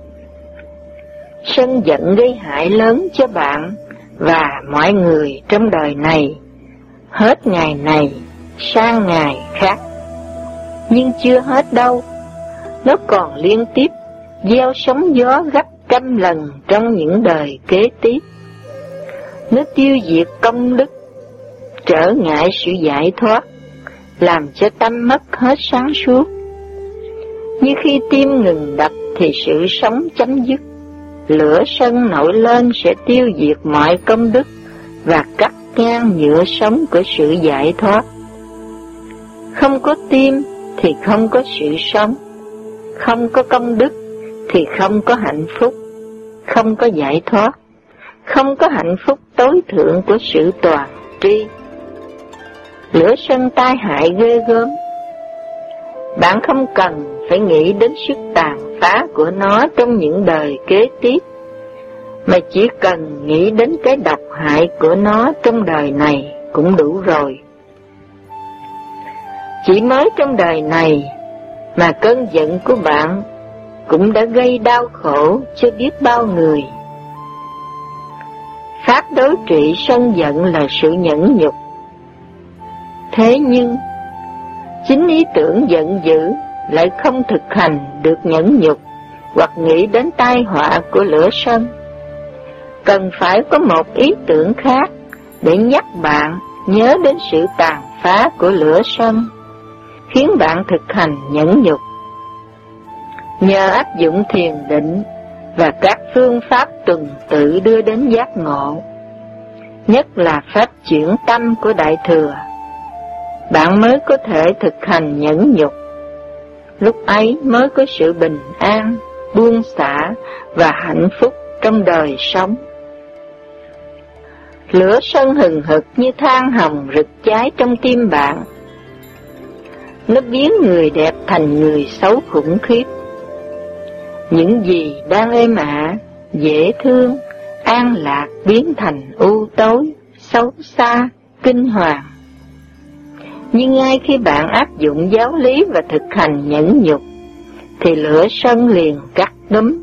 Sân giận gây hại lớn cho bạn và mọi người trong đời này, hết ngày này sang ngày khác. Nhưng chưa hết đâu, nó còn liên tiếp gieo sóng gió gấp trăm lần trong những đời kế tiếp. Nó tiêu diệt công đức, trở ngại sự giải thoát, làm cho tâm mất hết sáng suốt. Như khi tim ngừng đập thì sự sống chấm dứt. Lửa sân nổi lên sẽ tiêu diệt mọi công đức và cắt ngang nhựa sống của sự giải thoát. Không có tim thì không có sự sống, không có công đức thì không có hạnh phúc, không có giải thoát, không có hạnh phúc tối thượng của sự toàn tri. Lửa sân tai hại ghê gớm. Bạn không cần phải nghĩ đến sức tàn phá của nó trong những đời kế tiếp, mà chỉ cần nghĩ đến cái độc hại của nó trong đời này cũng đủ rồi. Chỉ mới trong đời này mà cơn giận của bạn cũng đã gây đau khổ cho biết bao người. Pháp đối trị sân giận là sự nhẫn nhục. Thế nhưng, chính ý tưởng giận dữ lại không thực hành được nhẫn nhục hoặc nghĩ đến tai họa của lửa sân. Cần phải có một ý tưởng khác để nhắc bạn nhớ đến sự tàn phá của lửa sân, khiến bạn thực hành nhẫn nhục. Nhờ áp dụng thiền định và các phương pháp tuần tự đưa đến giác ngộ, nhất là pháp chuyển tâm của Đại Thừa, bạn mới có thể thực hành nhẫn nhục. Lúc ấy mới có sự bình an, buông xả và hạnh phúc trong đời sống. Lửa sân hừng hực như than hồng rực cháy trong tim bạn. Nó biến người đẹp thành người xấu khủng khiếp. Những gì đang êm ả, dễ thương, an lạc biến thành u tối, xấu xa, kinh hoàng. Nhưng ngay khi bạn áp dụng giáo lý và thực hành nhẫn nhục, thì lửa sân liền cắt đúm.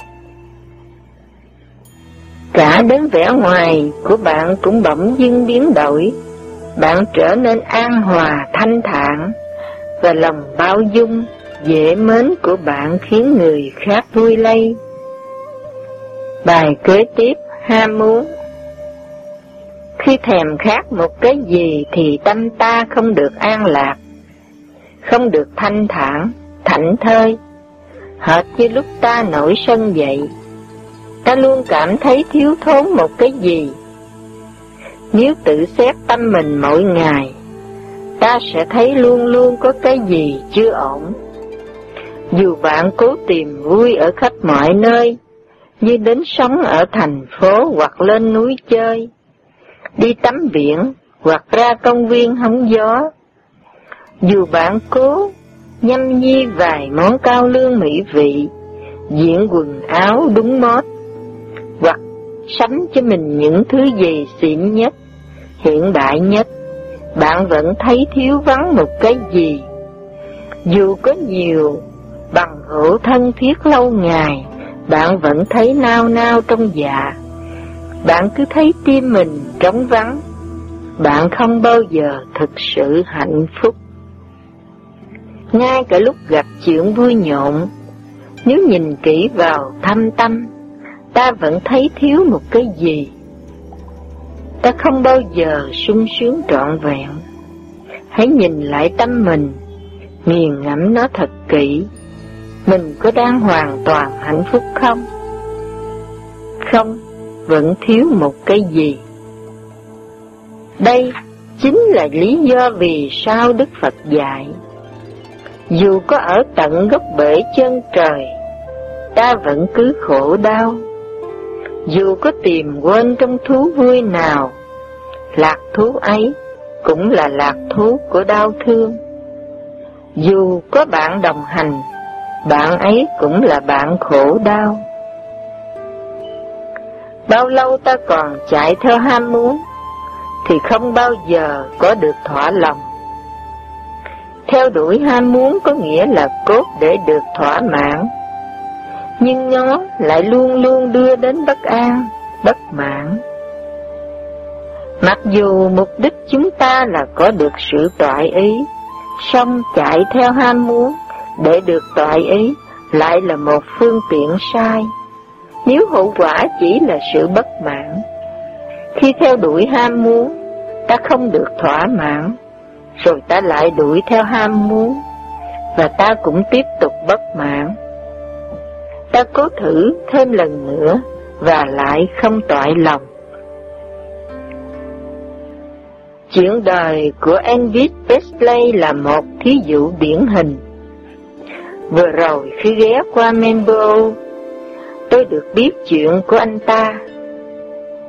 Cả đến vẻ ngoài của bạn cũng bỗng dưng biến đổi. Bạn trở nên an hòa, thanh thản, và lòng bao dung, dễ mến của bạn khiến người khác vui lây. Bài kế tiếp, ham muốn. Khi thèm khát một cái gì thì tâm ta không được an lạc, không được thanh thản, thảnh thơi. Hệt như lúc ta nổi sân dậy, ta luôn cảm thấy thiếu thốn một cái gì. Nếu tự xét tâm mình mỗi ngày, ta sẽ thấy luôn luôn có cái gì chưa ổn. Dù bạn cố tìm vui ở khắp mọi nơi, như đến sống ở thành phố hoặc lên núi chơi, đi tắm biển hoặc ra công viên hóng gió, dù bạn cố nhâm nhi vài món cao lương mỹ vị, diện quần áo đúng mốt, hoặc sắm cho mình những thứ gì xịn nhất, hiện đại nhất, bạn vẫn thấy thiếu vắng một cái gì. Dù có nhiều bằng hữu thân thiết lâu ngày, bạn vẫn thấy nao nao trong dạ. Bạn cứ thấy tim mình trống vắng. Bạn không bao giờ thực sự hạnh phúc. Ngay cả lúc gặp chuyện vui nhộn, nếu nhìn kỹ vào thâm tâm, ta vẫn thấy thiếu một cái gì. Ta không bao giờ sung sướng trọn vẹn. Hãy nhìn lại tâm mình, nghiền ngẫm nó thật kỹ. Mình có đang hoàn toàn hạnh phúc không? Không, vẫn thiếu một cái gì. Đây chính là lý do vì sao Đức Phật dạy, dù có ở tận gốc bể chân trời, ta vẫn cứ khổ đau. Dù có tìm quên trong thú vui nào, lạc thú ấy cũng là lạc thú của đau thương. Dù có bạn đồng hành, bạn ấy cũng là bạn khổ đau. Bao lâu ta còn chạy theo ham muốn, thì không bao giờ có được thỏa lòng. Theo đuổi ham muốn có nghĩa là cốt để được thỏa mãn, nhưng nó lại luôn luôn đưa đến bất an, bất mãn. Mặc dù mục đích chúng ta là có được sự toại ý, song chạy theo ham muốn để được toại ý lại là một phương tiện sai, nếu hậu quả chỉ là sự bất mãn. Khi theo đuổi ham muốn, ta không được thỏa mãn, rồi ta lại đuổi theo ham muốn, và ta cũng tiếp tục bất mãn. Ta cố thử thêm lần nữa, và lại không toại lòng. Chuyện đời của Elvis Presley là một thí dụ điển hình. Vừa rồi khi ghé qua Melbourne, tôi được biết chuyện của anh ta.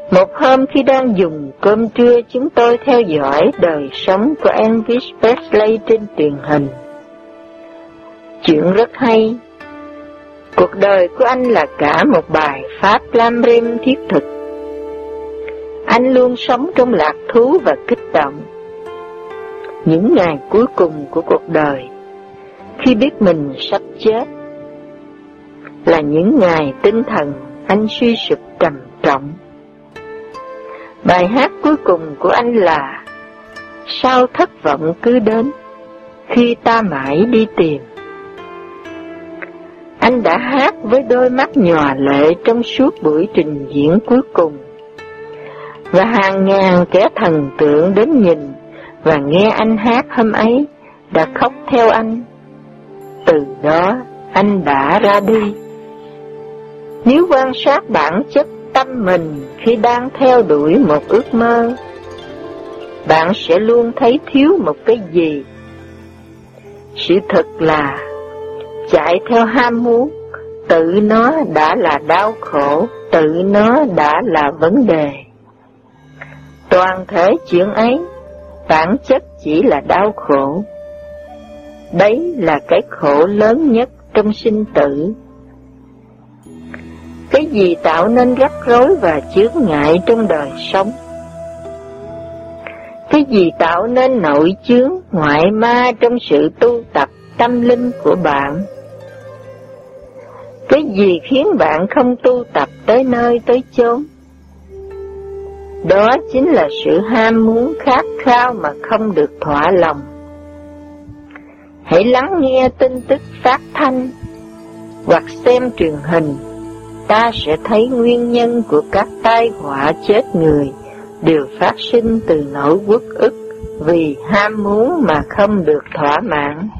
Một hôm khi đang dùng cơm trưa, chúng tôi theo dõi đời sống của Elvis Presley trên truyền hình. Chuyện rất hay. Cuộc đời của anh là cả một bài pháp lam rim thiết thực. Anh luôn sống trong lạc thú và kích động. Những ngày cuối cùng của cuộc đời, khi biết mình sắp chết, là những ngày tinh thần anh suy sụp trầm trọng. Bài hát cuối cùng của anh là Sao thất vọng cứ đến khi ta mãi đi tìm. Anh đã hát với đôi mắt nhòa lệ trong suốt buổi trình diễn cuối cùng, và hàng ngàn kẻ thần tượng đến nhìn và nghe anh hát hôm ấy đã khóc theo anh. Từ đó anh đã ra đi. Nếu quan sát bản chất tâm mình khi đang theo đuổi một ước mơ, bạn sẽ luôn thấy thiếu một cái gì. Sự thật là chạy theo ham muốn, tự nó đã là đau khổ, tự nó đã là vấn đề. Toàn thể chuyện ấy, bản chất chỉ là đau khổ. Đấy là cái khổ lớn nhất trong sinh tử. Cái gì tạo nên rắc rối và chướng ngại trong đời sống? Cái gì tạo nên nội chướng, ngoại ma trong sự tu tập tâm linh của bạn? Cái gì khiến bạn không tu tập tới nơi tới chốn? Đó chính là sự ham muốn khát khao mà không được thỏa lòng. Hãy lắng nghe tin tức phát thanh hoặc xem truyền hình, ta sẽ thấy nguyên nhân của các tai họa chết người đều phát sinh từ nỗi uất ức vì ham muốn mà không được thỏa mãn.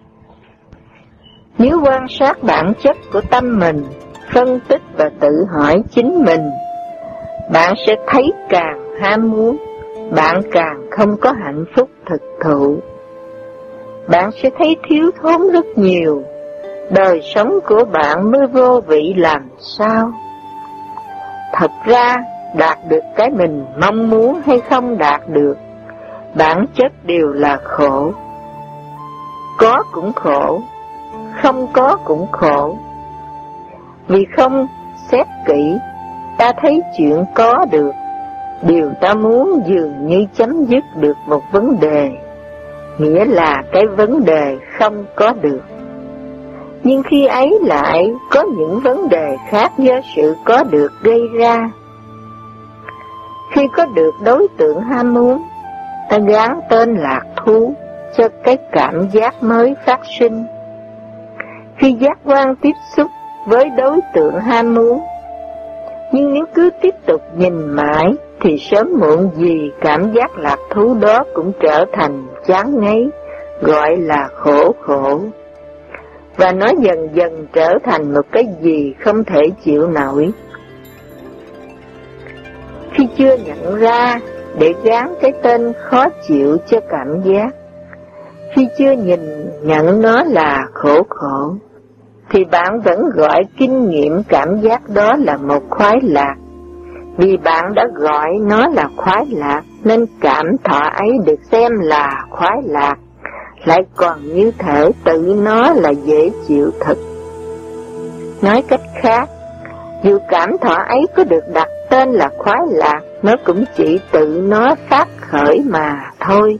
Nếu quan sát bản chất của tâm mình, phân tích và tự hỏi chính mình, bạn sẽ thấy càng ham muốn, bạn càng không có hạnh phúc thực thụ. Bạn sẽ thấy thiếu thốn rất nhiều, đời sống của bạn mới vô vị làm sao. Thật ra, đạt được cái mình mong muốn hay không đạt được, bản chất đều là khổ. Có cũng khổ, không có cũng khổ. Vì không xét kỹ, ta thấy chuyện có được, điều ta muốn dường như chấm dứt được một vấn đề, nghĩa là cái vấn đề không có được. Nhưng khi ấy lại có những vấn đề khác do sự có được gây ra. Khi có được đối tượng ham muốn, ta gán tên lạc thú cho cái cảm giác mới phát sinh. Khi giác quan tiếp xúc với đối tượng ham muốn, nhưng nếu cứ tiếp tục nhìn mãi, thì sớm muộn gì cảm giác lạc thú đó cũng trở thành chán ngấy, gọi là khổ khổ. Và nó dần dần trở thành một cái gì không thể chịu nổi. Khi chưa nhận ra để gán cái tên khó chịu cho cảm giác, khi chưa nhìn nhận nó là khổ khổ, thì bạn vẫn gọi kinh nghiệm cảm giác đó là một khoái lạc. Vì bạn đã gọi nó là khoái lạc, nên cảm thọ ấy được xem là khoái lạc, lại còn như thể tự nó là dễ chịu thật. Nói cách khác, dù cảm thọ ấy có được đặt tên là khoái lạc, nó cũng chỉ tự nó phát khởi mà thôi.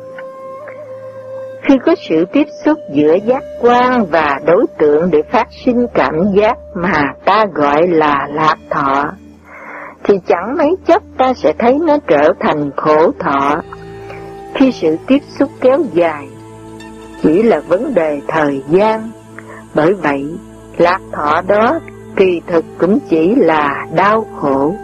Khi có sự tiếp xúc giữa giác quan và đối tượng để phát sinh cảm giác mà ta gọi là lạc thọ, thì chẳng mấy chốc ta sẽ thấy nó trở thành khổ thọ. Khi sự tiếp xúc kéo dài, chỉ là vấn đề thời gian. Bởi vậy, lạc thọ đó kỳ thực cũng chỉ là đau khổ.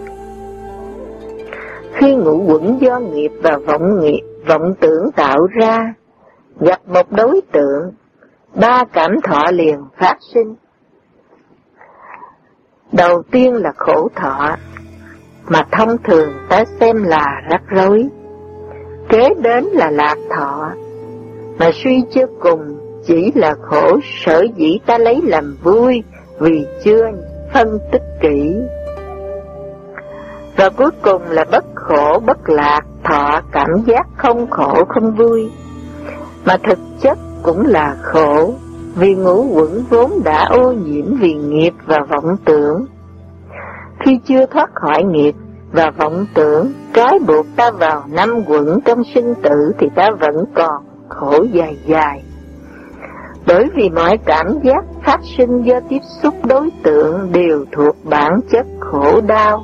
Khi ngũ uẩn do nghiệp và vọng tưởng tạo ra, gặp một đối tượng, ba cảm thọ liền phát sinh. Đầu tiên là khổ thọ, mà thông thường ta xem là rắc rối. Kế đến là lạc thọ, mà suy cho cùng chỉ là khổ sở dĩ ta lấy làm vui vì chưa phân tích kỹ. Và cuối cùng là bất khổ bất lạc, thọ cảm giác không khổ không vui, mà thực chất cũng là khổ, vì ngũ uẩn vốn đã ô nhiễm vì nghiệp và vọng tưởng. Khi chưa thoát khỏi nghiệp và vọng tưởng trói buộc ta vào năm uẩn trong sinh tử thì ta vẫn còn khổ dài dài. Bởi vì mọi cảm giác phát sinh do tiếp xúc đối tượng đều thuộc bản chất khổ đau.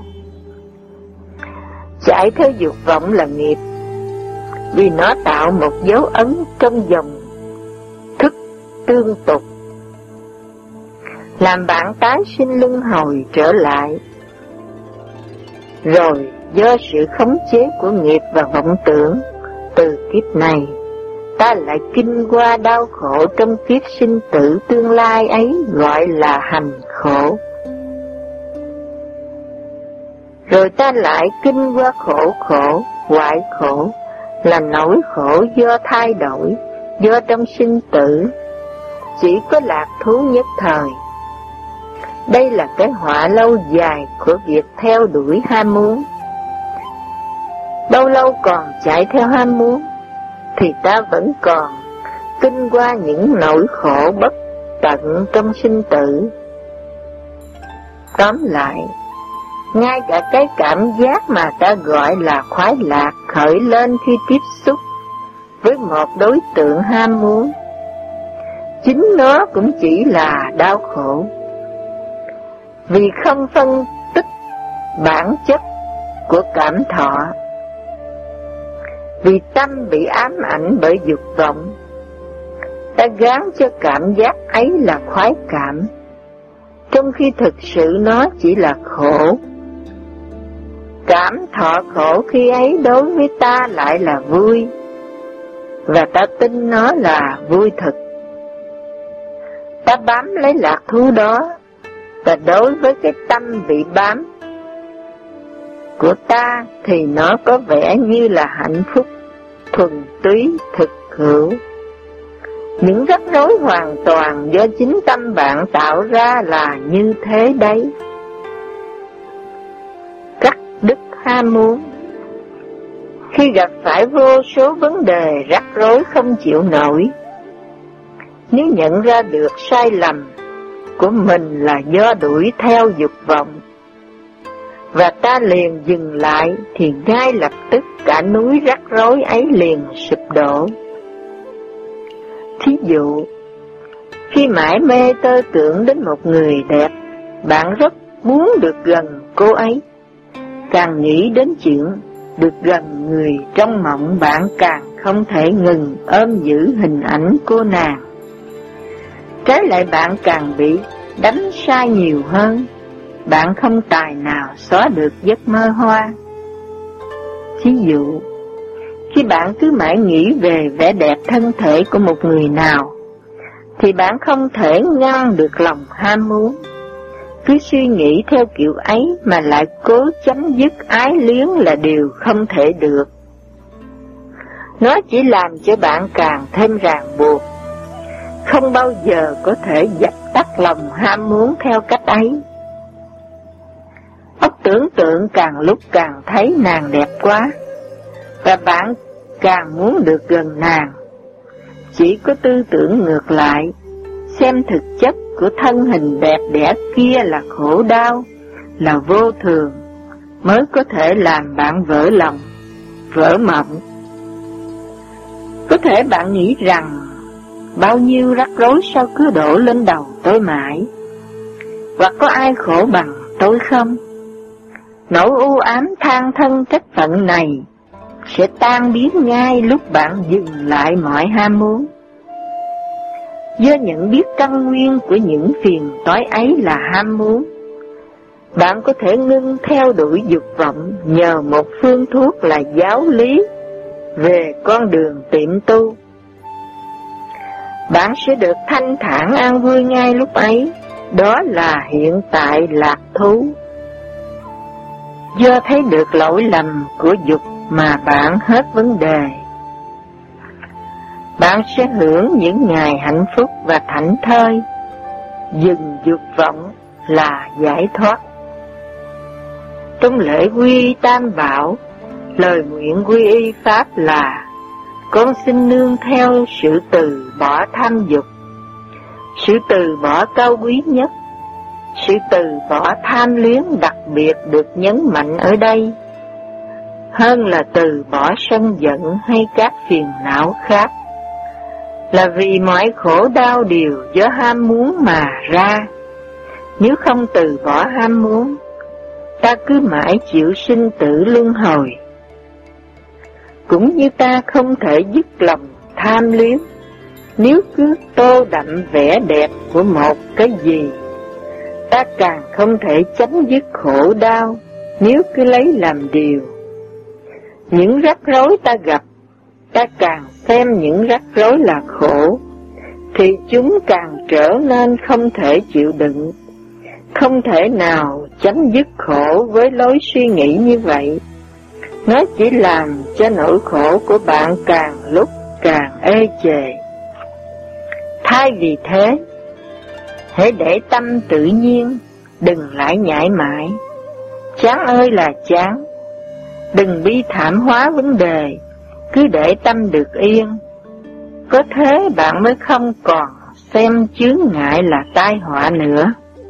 Chạy theo dục vọng là nghiệp, vì nó tạo một dấu ấn trong dòng thức tương tục, làm bạn tái sinh luân hồi trở lại. Rồi do sự khống chế của nghiệp và vọng tưởng, từ kiếp này ta lại kinh qua đau khổ trong kiếp sinh tử tương lai ấy, gọi là hành khổ. Rồi ta lại kinh qua khổ khổ, hoại khổ, là nỗi khổ do thay đổi, do trong sinh tử chỉ có lạc thú nhất thời. Đây là cái họa lâu dài của việc theo đuổi ham muốn. Bao lâu còn chạy theo ham muốn thì ta vẫn còn kinh qua những nỗi khổ bất tận trong sinh tử. Tóm lại, ngay cả cái cảm giác mà ta gọi là khoái lạc khởi lên khi tiếp xúc với một đối tượng ham muốn, chính nó cũng chỉ là đau khổ, vì không phân tích bản chất của cảm thọ. Vì tâm bị ám ảnh bởi dục vọng, ta gán cho cảm giác ấy là khoái cảm, trong khi thực sự nó chỉ là khổ. Cảm thọ khổ khi ấy đối với ta lại là vui, và ta tin nó là vui thực. Ta bám lấy lạc thú đó, và đối với cái tâm bị bám của ta thì nó có vẻ như là hạnh phúc thuần túy thực hữu. Những rắc rối hoàn toàn do chính tâm bạn tạo ra là như thế đấy. Cắt đứt ham muốn. Khi gặp phải vô số vấn đề rắc rối không chịu nổi, nếu nhận ra được sai lầm của mình là do đuổi theo dục vọng, và ta liền dừng lại, thì ngay lập tức cả núi rắc rối ấy liền sụp đổ. Thí dụ, khi mải mê tơ tưởng đến một người đẹp, bạn rất muốn được gần cô ấy. Càng nghĩ đến chuyện được gần người trong mộng, bạn càng không thể ngừng ôm giữ hình ảnh cô nàng. Trái lại bạn càng bị đánh sai nhiều hơn, bạn không tài nào xóa được giấc mơ hoa. Thí dụ, khi bạn cứ mãi nghĩ về vẻ đẹp thân thể của một người nào, thì bạn không thể ngăn được lòng ham muốn. Cứ suy nghĩ theo kiểu ấy mà lại cố chấm dứt ái luyến là điều không thể được. Nó chỉ làm cho bạn càng thêm ràng buộc, không bao giờ có thể dập tắt lòng ham muốn theo cách ấy. Óc tưởng tượng càng lúc càng thấy nàng đẹp quá, và bạn càng muốn được gần nàng. Chỉ có tư tưởng ngược lại, xem thực chất của thân hình đẹp đẽ kia là khổ đau, là vô thường, mới có thể làm bạn vỡ lòng, vỡ mộng. Có thể bạn nghĩ rằng bao nhiêu rắc rối sao cứ đổ lên đầu tôi mãi, hoặc có ai khổ bằng tôi không? Nỗi u ám than thân trách phận này sẽ tan biến ngay lúc bạn dừng lại mọi ham muốn. Do nhận biết căn nguyên của những phiền toái ấy là ham muốn, bạn có thể ngưng theo đuổi dục vọng nhờ một phương thuốc là giáo lý về con đường tiệm tu. Bạn sẽ được thanh thản an vui ngay lúc ấy, đó là hiện tại lạc thú. Do thấy được lỗi lầm của dục mà bạn hết vấn đề. Bạn sẽ hưởng những ngày hạnh phúc và thảnh thơi. Dừng dục vọng là giải thoát. Trong lễ quy y Tam Bảo, lời nguyện quy y Pháp là: con xin nương theo sự từ bỏ tham dục. Sự từ bỏ cao quý nhất, sự từ bỏ tham luyến đặc biệt được nhấn mạnh ở đây, hơn là từ bỏ sân giận hay các phiền não khác, là vì mọi khổ đau đều do ham muốn mà ra. Nếu không từ bỏ ham muốn, ta cứ mãi chịu sinh tử luân hồi. Cũng như ta không thể dứt lòng tham luyến nếu cứ tô đậm vẻ đẹp của một cái gì, ta càng không thể chấm dứt khổ đau nếu cứ lấy làm điều. Những rắc rối ta gặp, ta càng xem những rắc rối là khổ, thì chúng càng trở nên không thể chịu đựng. Không thể nào chấm dứt khổ với lối suy nghĩ như vậy. Nó chỉ làm cho nỗi khổ của bạn càng lúc càng ê chề. Thay vì thế, hãy để tâm tự nhiên, đừng lại nhại mãi. Chán ơi là chán, đừng bi thảm hóa vấn đề, cứ để tâm được yên. Có thế bạn mới không còn xem chướng ngại là tai họa nữa.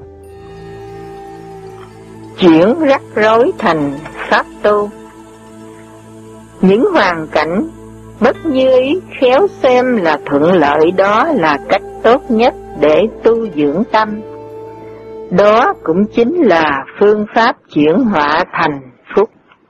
Chuyển rắc rối thành pháp tu. Những hoàn cảnh bất như ý khéo xem là thuận lợi, đó là cách tốt nhất để tu dưỡng tâm. Đó cũng chính là phương pháp chuyển họa thành phúc.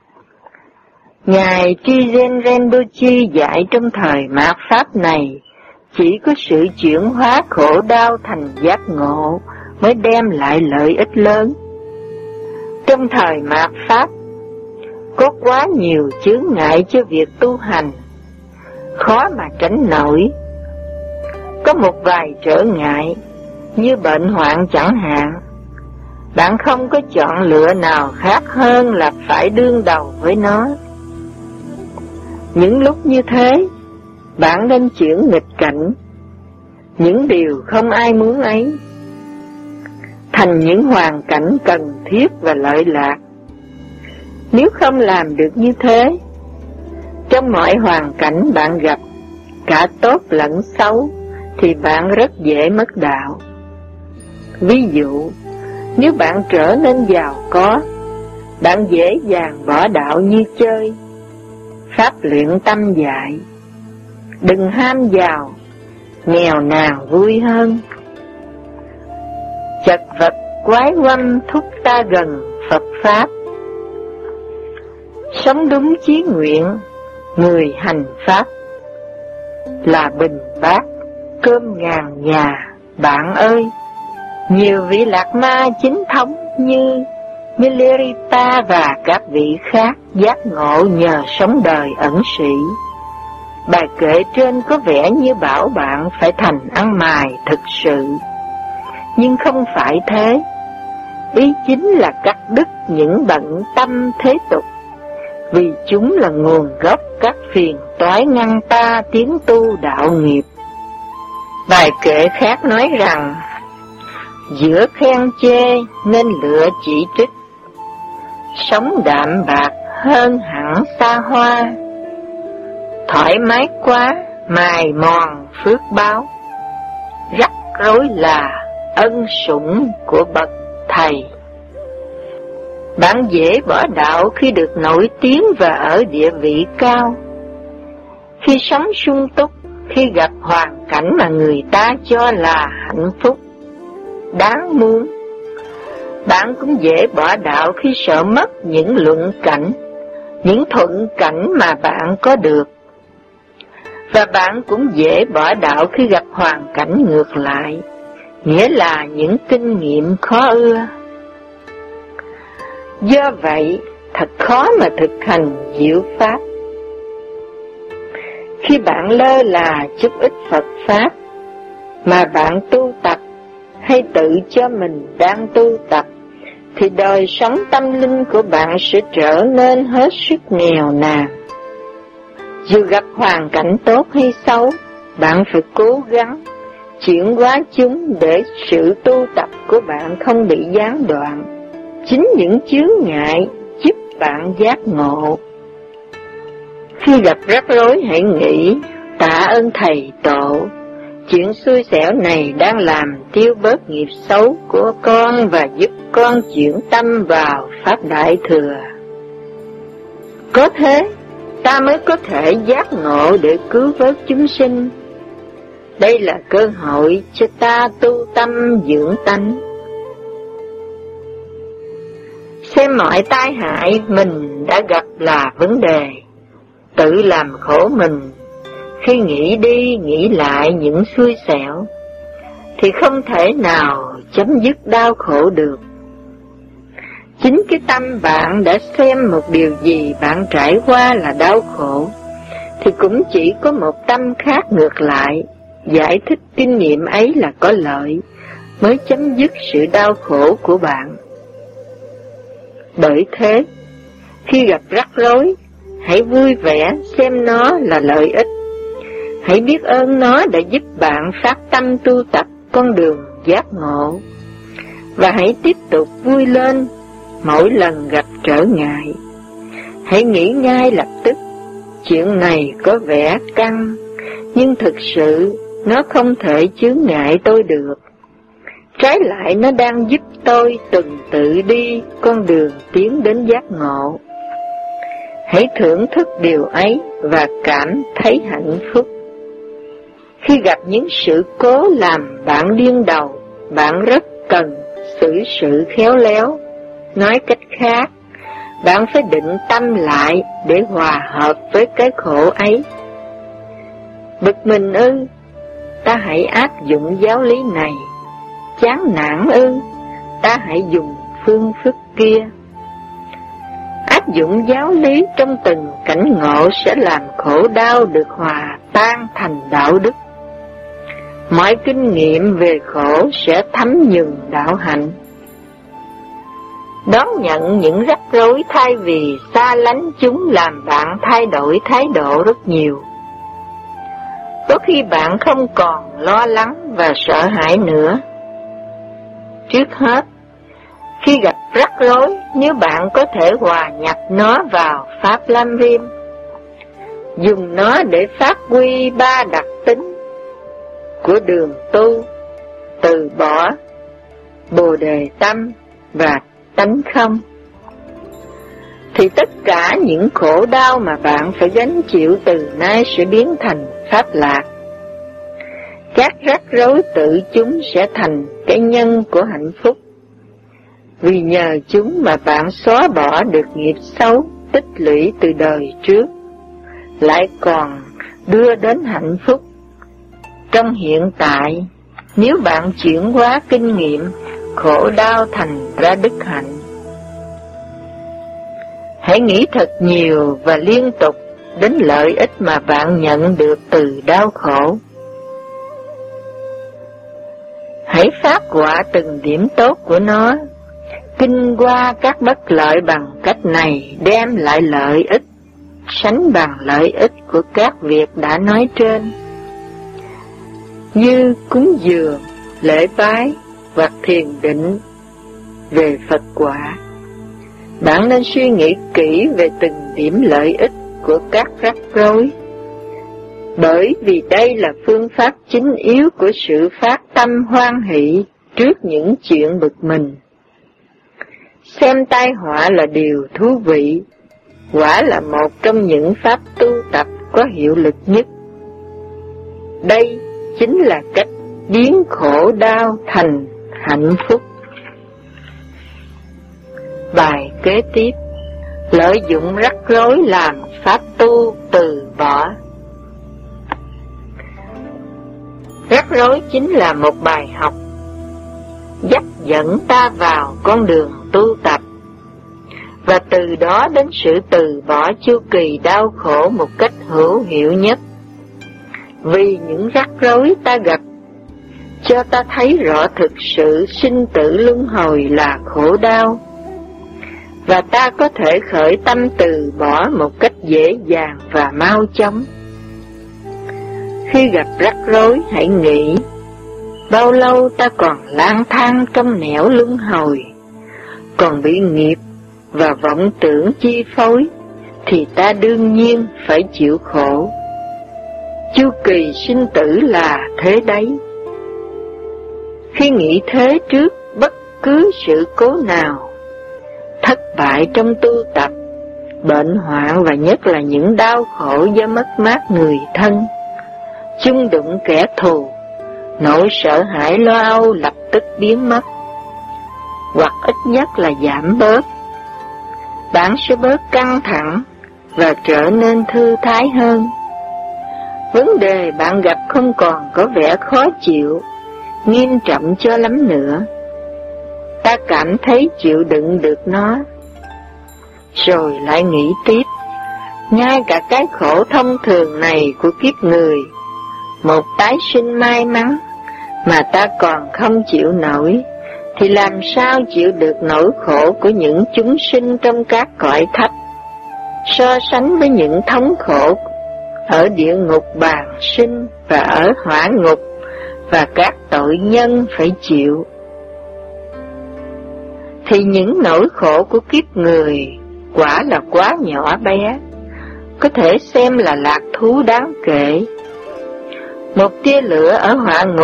Ngài Trigen Rinpoche dạy trong thời mạt Pháp này, chỉ có sự chuyển hóa khổ đau thành giác ngộ mới đem lại lợi ích lớn. Trong thời mạt Pháp, có quá nhiều chướng ngại cho việc tu hành, khó mà tránh nổi. Có một vài trở ngại, như bệnh hoạn chẳng hạn, bạn không có chọn lựa nào khác hơn là phải đương đầu với nó. Những lúc như thế, bạn nên chuyển nghịch cảnh, những điều không ai muốn ấy, thành những hoàn cảnh cần thiết và lợi lạc. Nếu không làm được như thế, trong mọi hoàn cảnh bạn gặp, cả tốt lẫn xấu, thì bạn rất dễ mất đạo. Ví dụ, nếu bạn trở nên giàu có, bạn dễ dàng bỏ đạo như chơi. Pháp luyện tâm dạy: đừng ham giàu, nghèo nàn vui hơn. Chật vật quái quăm thúc ta gần Phật Pháp. Sống đúng chí nguyện, người hành Pháp, là bình bát, cơm ngàn nhà, bạn ơi. Nhiều vị lạc ma chính thống như Milerita và các vị khác giác ngộ nhờ sống đời ẩn sĩ. Bài kệ trên có vẻ như bảo bạn phải thành ăn mày thực sự, nhưng không phải thế. Ý chính là cắt đứt những bận tâm thế tục, vì chúng là nguồn gốc các phiền toái ngăn ta tiến tu đạo nghiệp. Bài kệ khác nói rằng: giữa khen chê nên lựa chỉ trích, sống đạm bạc hơn hẳn xa hoa. Thoải mái quá mài mòn phước báo, rắc rối là ân sủng của bậc thầy. Bạn dễ bỏ đạo khi được nổi tiếng và ở địa vị cao, khi sống sung túc, khi gặp hoàn cảnh mà người ta cho là hạnh phúc, đáng muốn. Bạn cũng dễ bỏ đạo khi sợ mất những luận cảnh, những thuận cảnh mà bạn có được. Và bạn cũng dễ bỏ đạo khi gặp hoàn cảnh ngược lại, nghĩa là những kinh nghiệm khó ưa. Do vậy, thật khó mà thực hành diệu pháp. Khi bạn lơ là chút ít Phật Pháp mà bạn tu tập, hay tự cho mình đang tu tập, thì đời sống tâm linh của bạn sẽ trở nên hết sức nghèo nàn. Dù gặp hoàn cảnh tốt hay xấu, bạn phải cố gắng chuyển hóa chúng để sự tu tập của bạn không bị gián đoạn. Chính những chướng ngại bạn giác ngộ. Khi gặp rắc rối hãy nghĩ, tạ ơn Thầy Tổ, chuyện xui xẻo này đang làm tiêu bớt nghiệp xấu của con và giúp con chuyển tâm vào Pháp Đại Thừa. Có thế, ta mới có thể giác ngộ để cứu vớt chúng sinh. Đây là cơ hội cho ta tu tâm dưỡng tánh. Xem mọi tai hại mình đã gặp là vấn đề, tự làm khổ mình. Khi nghĩ đi nghĩ lại những xui xẻo, thì không thể nào chấm dứt đau khổ được. Chính cái tâm bạn đã xem một điều gì bạn trải qua là đau khổ, thì cũng chỉ có một tâm khác ngược lại, giải thích kinh nghiệm ấy là có lợi, mới chấm dứt sự đau khổ của bạn. Bởi thế, khi gặp rắc rối, hãy vui vẻ xem nó là lợi ích. Hãy biết ơn nó đã giúp bạn phát tâm tu tập con đường giác ngộ. Và hãy tiếp tục vui lên mỗi lần gặp trở ngại. Hãy nghĩ ngay lập tức, chuyện này có vẻ căng, nhưng thực sự nó không thể chướng ngại tôi được. Trái lại nó đang giúp tôi tuần tự đi con đường tiến đến giác ngộ. Hãy thưởng thức điều ấy và cảm thấy hạnh phúc. Khi gặp những sự cố làm bạn điên đầu, bạn rất cần xử sự khéo léo. Nói cách khác, bạn phải định tâm lại để hòa hợp với cái khổ ấy. Bực mình ư? Ta hãy áp dụng giáo lý này. Chán nản ư? Ta hãy dùng phương thức kia. Áp dụng giáo lý trong từng cảnh ngộ sẽ làm khổ đau được hòa tan thành đạo đức. Mọi kinh nghiệm về khổ sẽ thấm nhuần đạo hạnh. Đón nhận những rắc rối thay vì xa lánh chúng làm bạn thay đổi thái độ rất nhiều. Có khi bạn không còn lo lắng và sợ hãi nữa. Trước hết, khi gặp rắc rối, nếu bạn có thể hòa nhập nó vào Pháp Lam Viêm, dùng nó để phát huy ba đặc tính của đường tu: từ bỏ, bồ đề tâm và tánh không, thì tất cả những khổ đau mà bạn phải gánh chịu từ nay sẽ biến thành pháp lạc. Các rắc rối tự chúng sẽ thành cái nhân của hạnh phúc, vì nhờ chúng mà bạn xóa bỏ được nghiệp xấu tích lũy từ đời trước, lại còn đưa đến hạnh phúc trong hiện tại. Nếu bạn chuyển hóa kinh nghiệm, khổ đau thành ra đức hạnh. Hãy nghĩ thật nhiều và liên tục đến lợi ích mà bạn nhận được từ đau khổ. Hãy phát họa từng điểm tốt của nó, kinh qua các bất lợi bằng cách này đem lại lợi ích, sánh bằng lợi ích của các việc đã nói trên, như cúng dường, lễ bái hoặc thiền định về Phật quả. Bạn nên suy nghĩ kỹ về từng điểm lợi ích của các rắc rối, bởi vì đây là phương pháp chính yếu của sự phát tâm hoan hỷ trước những chuyện bực mình. Xem tai họa là điều thú vị, quả là một trong những pháp tu tập có hiệu lực nhất. Đây chính là cách biến khổ đau thành hạnh phúc. Bài kế tiếp: lợi dụng rắc rối làm pháp tu từ bỏ. Rắc rối chính là một bài học dắt dẫn ta vào con đường tu tập, và từ đó đến sự từ bỏ chu kỳ đau khổ một cách hữu hiệu nhất. Vì những rắc rối ta gặp cho ta thấy rõ thực sự sinh tử luân hồi là khổ đau, và ta có thể khởi tâm từ bỏ một cách dễ dàng và mau chóng. Khi gặp rắc rối hãy nghĩ, bao lâu ta còn lang thang trong nẻo luân hồi, còn bị nghiệp và vọng tưởng chi phối, thì ta đương nhiên phải chịu khổ. Chu kỳ sinh tử là thế đấy. Khi nghĩ thế trước bất cứ sự cố nào, thất bại trong tu tập, bệnh hoạn và nhất là những đau khổ do mất mát người thân, chung đụng kẻ thù, nỗi sợ hãi lo âu lập tức biến mất, hoặc ít nhất là giảm bớt. Bạn sẽ bớt căng thẳng và trở nên thư thái hơn. Vấn đề bạn gặp không còn có vẻ khó chịu, nghiêm trọng cho lắm nữa. Ta cảm thấy chịu đựng được nó. Rồi lại nghĩ tiếp, ngay cả cái khổ thông thường này của kiếp người, một tái sinh may mắn, mà ta còn không chịu nổi, thì làm sao chịu được nỗi khổ của những chúng sinh trong các cõi thấp, so sánh với những thống khổ ở địa ngục bàng sinh và ở hỏa ngục và các tội nhân phải chịu. Thì những nỗi khổ của kiếp người quả là quá nhỏ bé, có thể xem là lạc thú đáng kể. Một tia lửa ở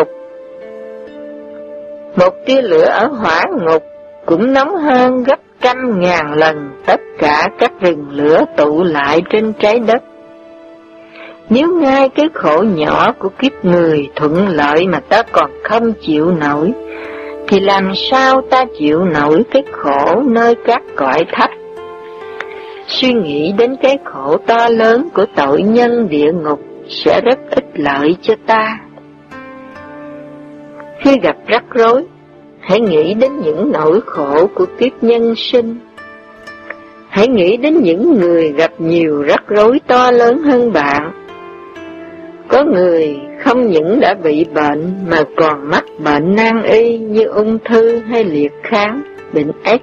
hỏa ngục cũng nóng hơn gấp trăm ngàn lần tất cả các rừng lửa tụ lại trên trái đất. Nếu ngay cái khổ nhỏ của kiếp người thuận lợi mà ta còn không chịu nổi, thì làm sao ta chịu nổi cái khổ nơi các cõi thấp? Suy nghĩ đến cái khổ to lớn của tội nhân địa ngục sẽ rất ích lợi cho ta. Khi gặp rắc rối, hãy nghĩ đến những nỗi khổ của kiếp nhân sinh. Hãy nghĩ đến những người gặp nhiều rắc rối to lớn hơn bạn. Có người không những đã bị bệnh mà còn mắc bệnh nan y như ung thư hay liệt kháng, bệnh ếch.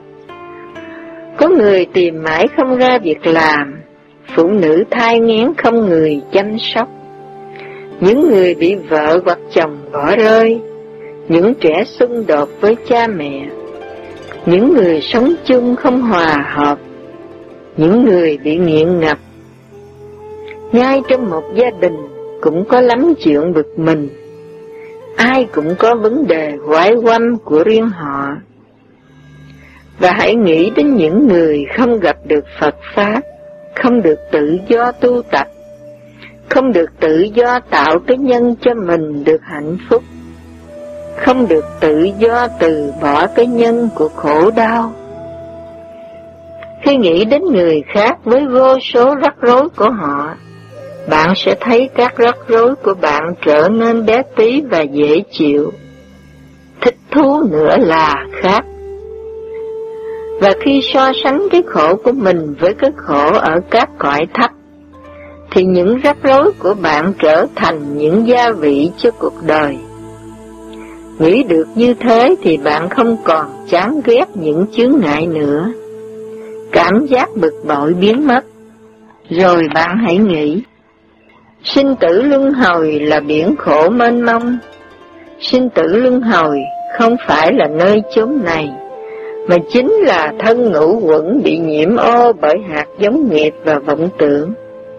Có người tìm mãi không ra việc làm, phụ nữ thai nghén không người chăm sóc, những người bị vợ hoặc chồng bỏ rơi, những trẻ xung đột với cha mẹ, những người sống chung không hòa hợp, những người bị nghiện ngập. Ngay trong một gia đình cũng có lắm chuyện bực mình, ai cũng có vấn đề hoại quăm của riêng họ. Và hãy nghĩ đến những người không gặp được Phật Pháp, không được tự do tu tập, không được tự do tạo cái nhân cho mình được hạnh phúc, không được tự do từ bỏ cái nhân của khổ đau. Khi nghĩ đến người khác với vô số rắc rối của họ, bạn sẽ thấy các rắc rối của bạn trở nên bé tí và dễ chịu. Thích thú nữa là khác. Và khi so sánh cái khổ của mình với cái khổ ở các cõi thấp, thì những rắc rối của bạn trở thành những gia vị cho cuộc đời. Nghĩ được như thế thì bạn không còn chán ghét những chướng ngại nữa. Cảm giác bực bội biến mất. Rồi bạn hãy nghĩ, sinh tử luân hồi là biển khổ mênh mông. Sinh tử luân hồi không phải là nơi chốn này, mà chính là thân ngũ uẩn bị nhiễm ô bởi hạt giống nghiệp và vọng tưởng.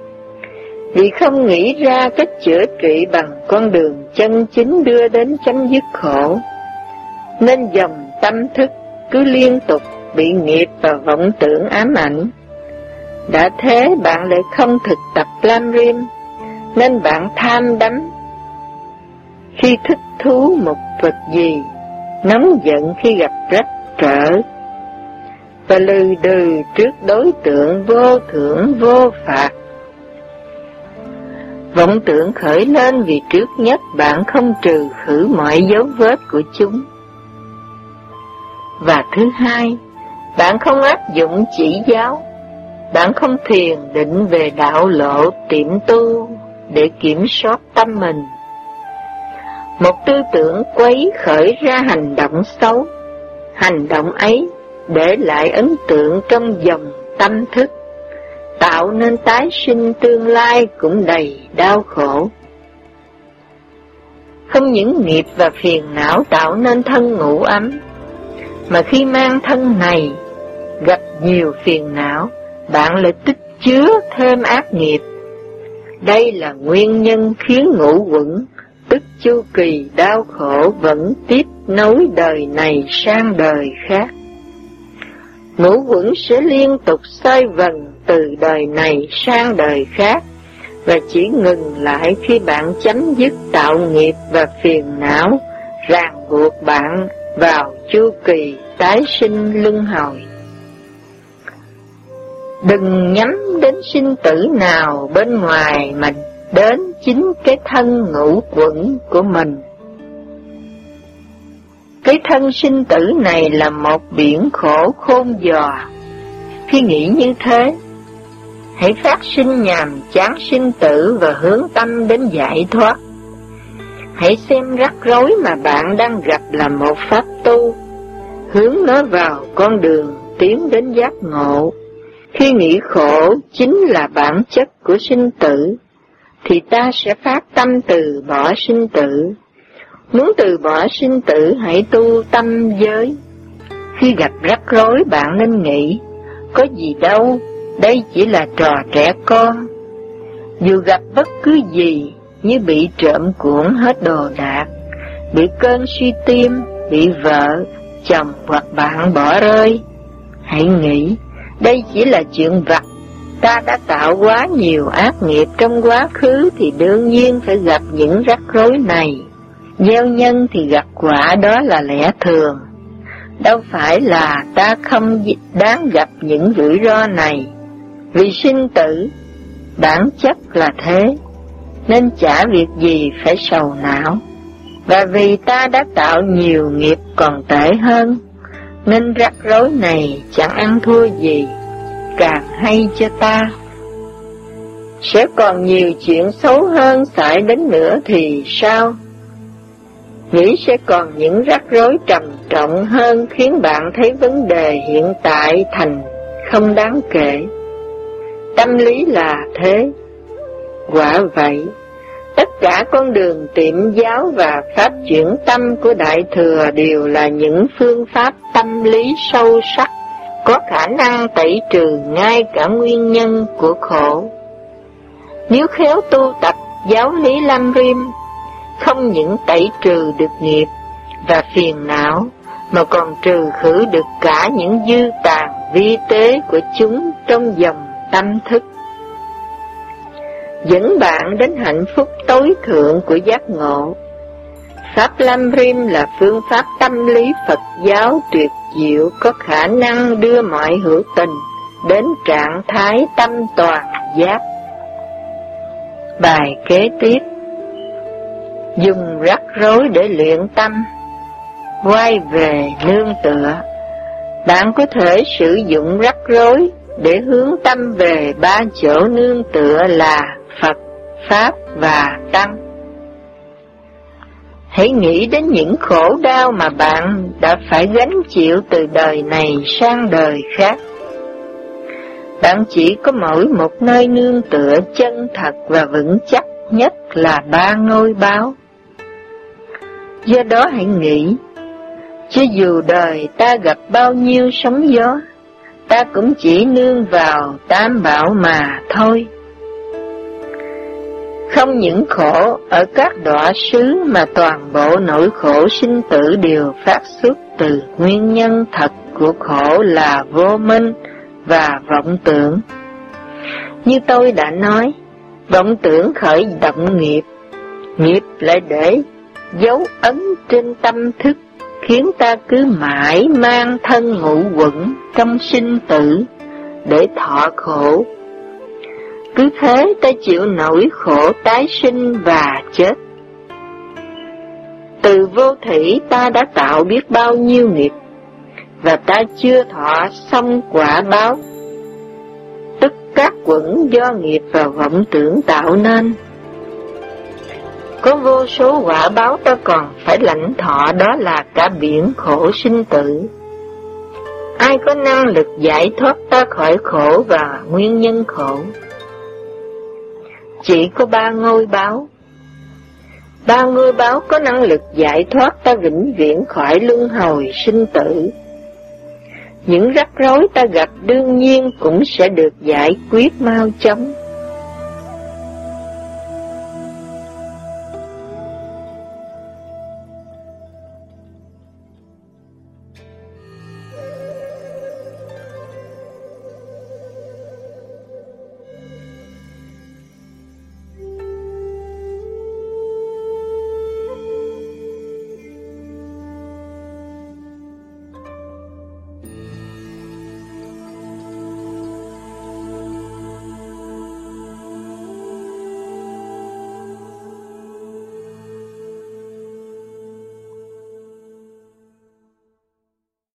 Vì không nghĩ ra cách chữa trị bằng con đường chân chính đưa đến chấm dứt khổ, nên dòng tâm thức cứ liên tục bị nghiệp và vọng tưởng ám ảnh. Đã thế bạn lại không thực tập lam riêm, nên bạn tham đắm. Khi thích thú một vật gì, nóng giận khi gặp trắc trở, và lừ đừ trước đối tượng vô thưởng vô phạt. Vọng tưởng khởi lên vì trước nhất bạn không trừ khử mọi dấu vết của chúng. Và thứ hai, bạn không áp dụng chỉ giáo, bạn không thiền định về đạo lộ tiệm tu để kiểm soát tâm mình. Một tư tưởng quấy khởi ra hành động xấu, hành động ấy để lại ấn tượng trong dòng tâm thức, tạo nên tái sinh tương lai cũng đầy đau khổ. Không những nghiệp và phiền não tạo nên thân ngũ ấm, mà khi mang thân này, gặp nhiều phiền não, bạn lại tích chứa thêm ác nghiệp. Đây là nguyên nhân khiến ngũ uẩn, tức chu kỳ đau khổ vẫn tiếp nối đời này sang đời khác. Ngũ uẩn sẽ liên tục xoay vần từ đời này sang đời khác, và chỉ ngừng lại khi bạn chấm dứt tạo nghiệp và phiền não, ràng buộc bạn vào chu kỳ tái sinh luân hồi. Đừng nhắm đến sinh tử nào bên ngoài mà đến chính cái thân ngũ uẩn của mình. Cái thân sinh tử này là một biển khổ khôn dò. Khi nghĩ như thế, hãy phát sinh nhàm chán sinh tử và hướng tâm đến giải thoát. Hãy xem rắc rối mà bạn đang gặp là một pháp tu, hướng nó vào con đường tiến đến giác ngộ. Khi nghĩ khổ chính là bản chất của sinh tử, thì ta sẽ phát tâm từ bỏ sinh tử. Muốn từ bỏ sinh tử, hãy tu tâm giới. Khi gặp rắc rối, bạn nên nghĩ, có gì đâu, đây chỉ là trò trẻ con. Dù gặp bất cứ gì, như bị trộm cuộn hết đồ đạc, bị cơn suy tim, bị vợ, chồng hoặc bạn bỏ rơi, hãy nghĩ, đây chỉ là chuyện vặt. Ta đã tạo quá nhiều ác nghiệp trong quá khứ thì đương nhiên phải gặp những rắc rối này. Gieo nhân thì gặp quả, đó là lẽ thường. Đâu phải là ta không đáng gặp những rủi ro này. Vì sinh tử, bản chất là thế, nên chả việc gì phải sầu não. Và vì ta đã tạo nhiều nghiệp còn tệ hơn, nên rắc rối này chẳng ăn thua gì, càng hay cho ta. Sẽ còn nhiều chuyện xấu hơn xảy đến nữa thì sao? Nghĩ sẽ còn những rắc rối trầm trọng hơn khiến bạn thấy vấn đề hiện tại thành không đáng kể. Tâm lý là thế. Quả vậy, tất cả con đường tiệm giáo và pháp chuyển tâm của Đại Thừa đều là những phương pháp tâm lý sâu sắc, có khả năng tẩy trừ ngay cả nguyên nhân của khổ. Nếu khéo tu tập giáo lý Lam Rim, không những tẩy trừ được nghiệp và phiền não, mà còn trừ khử được cả những dư tàn vi tế của chúng trong dòng tâm thức, dẫn bạn đến hạnh phúc tối thượng của giác ngộ. Pháp Lam Rim là phương pháp tâm lý Phật giáo tuyệt diệu, có khả năng đưa mọi hữu tình đến trạng thái tâm toàn giác. Bài kế tiếp: dùng rắc rối để luyện tâm, quay về nương tựa. Bạn có thể sử dụng rắc rối để hướng tâm về ba chỗ nương tựa là Phật, Pháp và Tăng. Hãy nghĩ đến những khổ đau mà bạn đã phải gánh chịu từ đời này sang đời khác. Bạn chỉ có mỗi một nơi nương tựa chân thật và vững chắc nhất là ba ngôi báo. Do đó hãy nghĩ, cho dù đời ta gặp bao nhiêu sóng gió, ta cũng chỉ nương vào tam bảo mà thôi. Không những khổ ở các đọa xứ mà toàn bộ nỗi khổ sinh tử đều phát xuất từ nguyên nhân thật của khổ là vô minh và vọng tưởng. Như tôi đã nói, vọng tưởng khởi động nghiệp, nghiệp lại để dấu ấn trên tâm thức, khiến ta cứ mãi mang thân ngũ uẩn trong sinh tử để thọ khổ. Cứ thế ta chịu nỗi khổ tái sinh và chết. Từ vô thủy ta đã tạo biết bao nhiêu nghiệp, và ta chưa thọ xong quả báo, tức các uẩn do nghiệp và vọng tưởng tạo nên. Có vô số quả báo ta còn phải lãnh thọ, đó là cả biển khổ sinh tử. Ai có năng lực giải thoát ta khỏi khổ và nguyên nhân khổ? Chỉ có ba ngôi báo. Ba ngôi báo có năng lực giải thoát ta vĩnh viễn khỏi luân hồi sinh tử. những rắc rối ta gặp đương nhiên cũng sẽ được giải quyết mau chóng.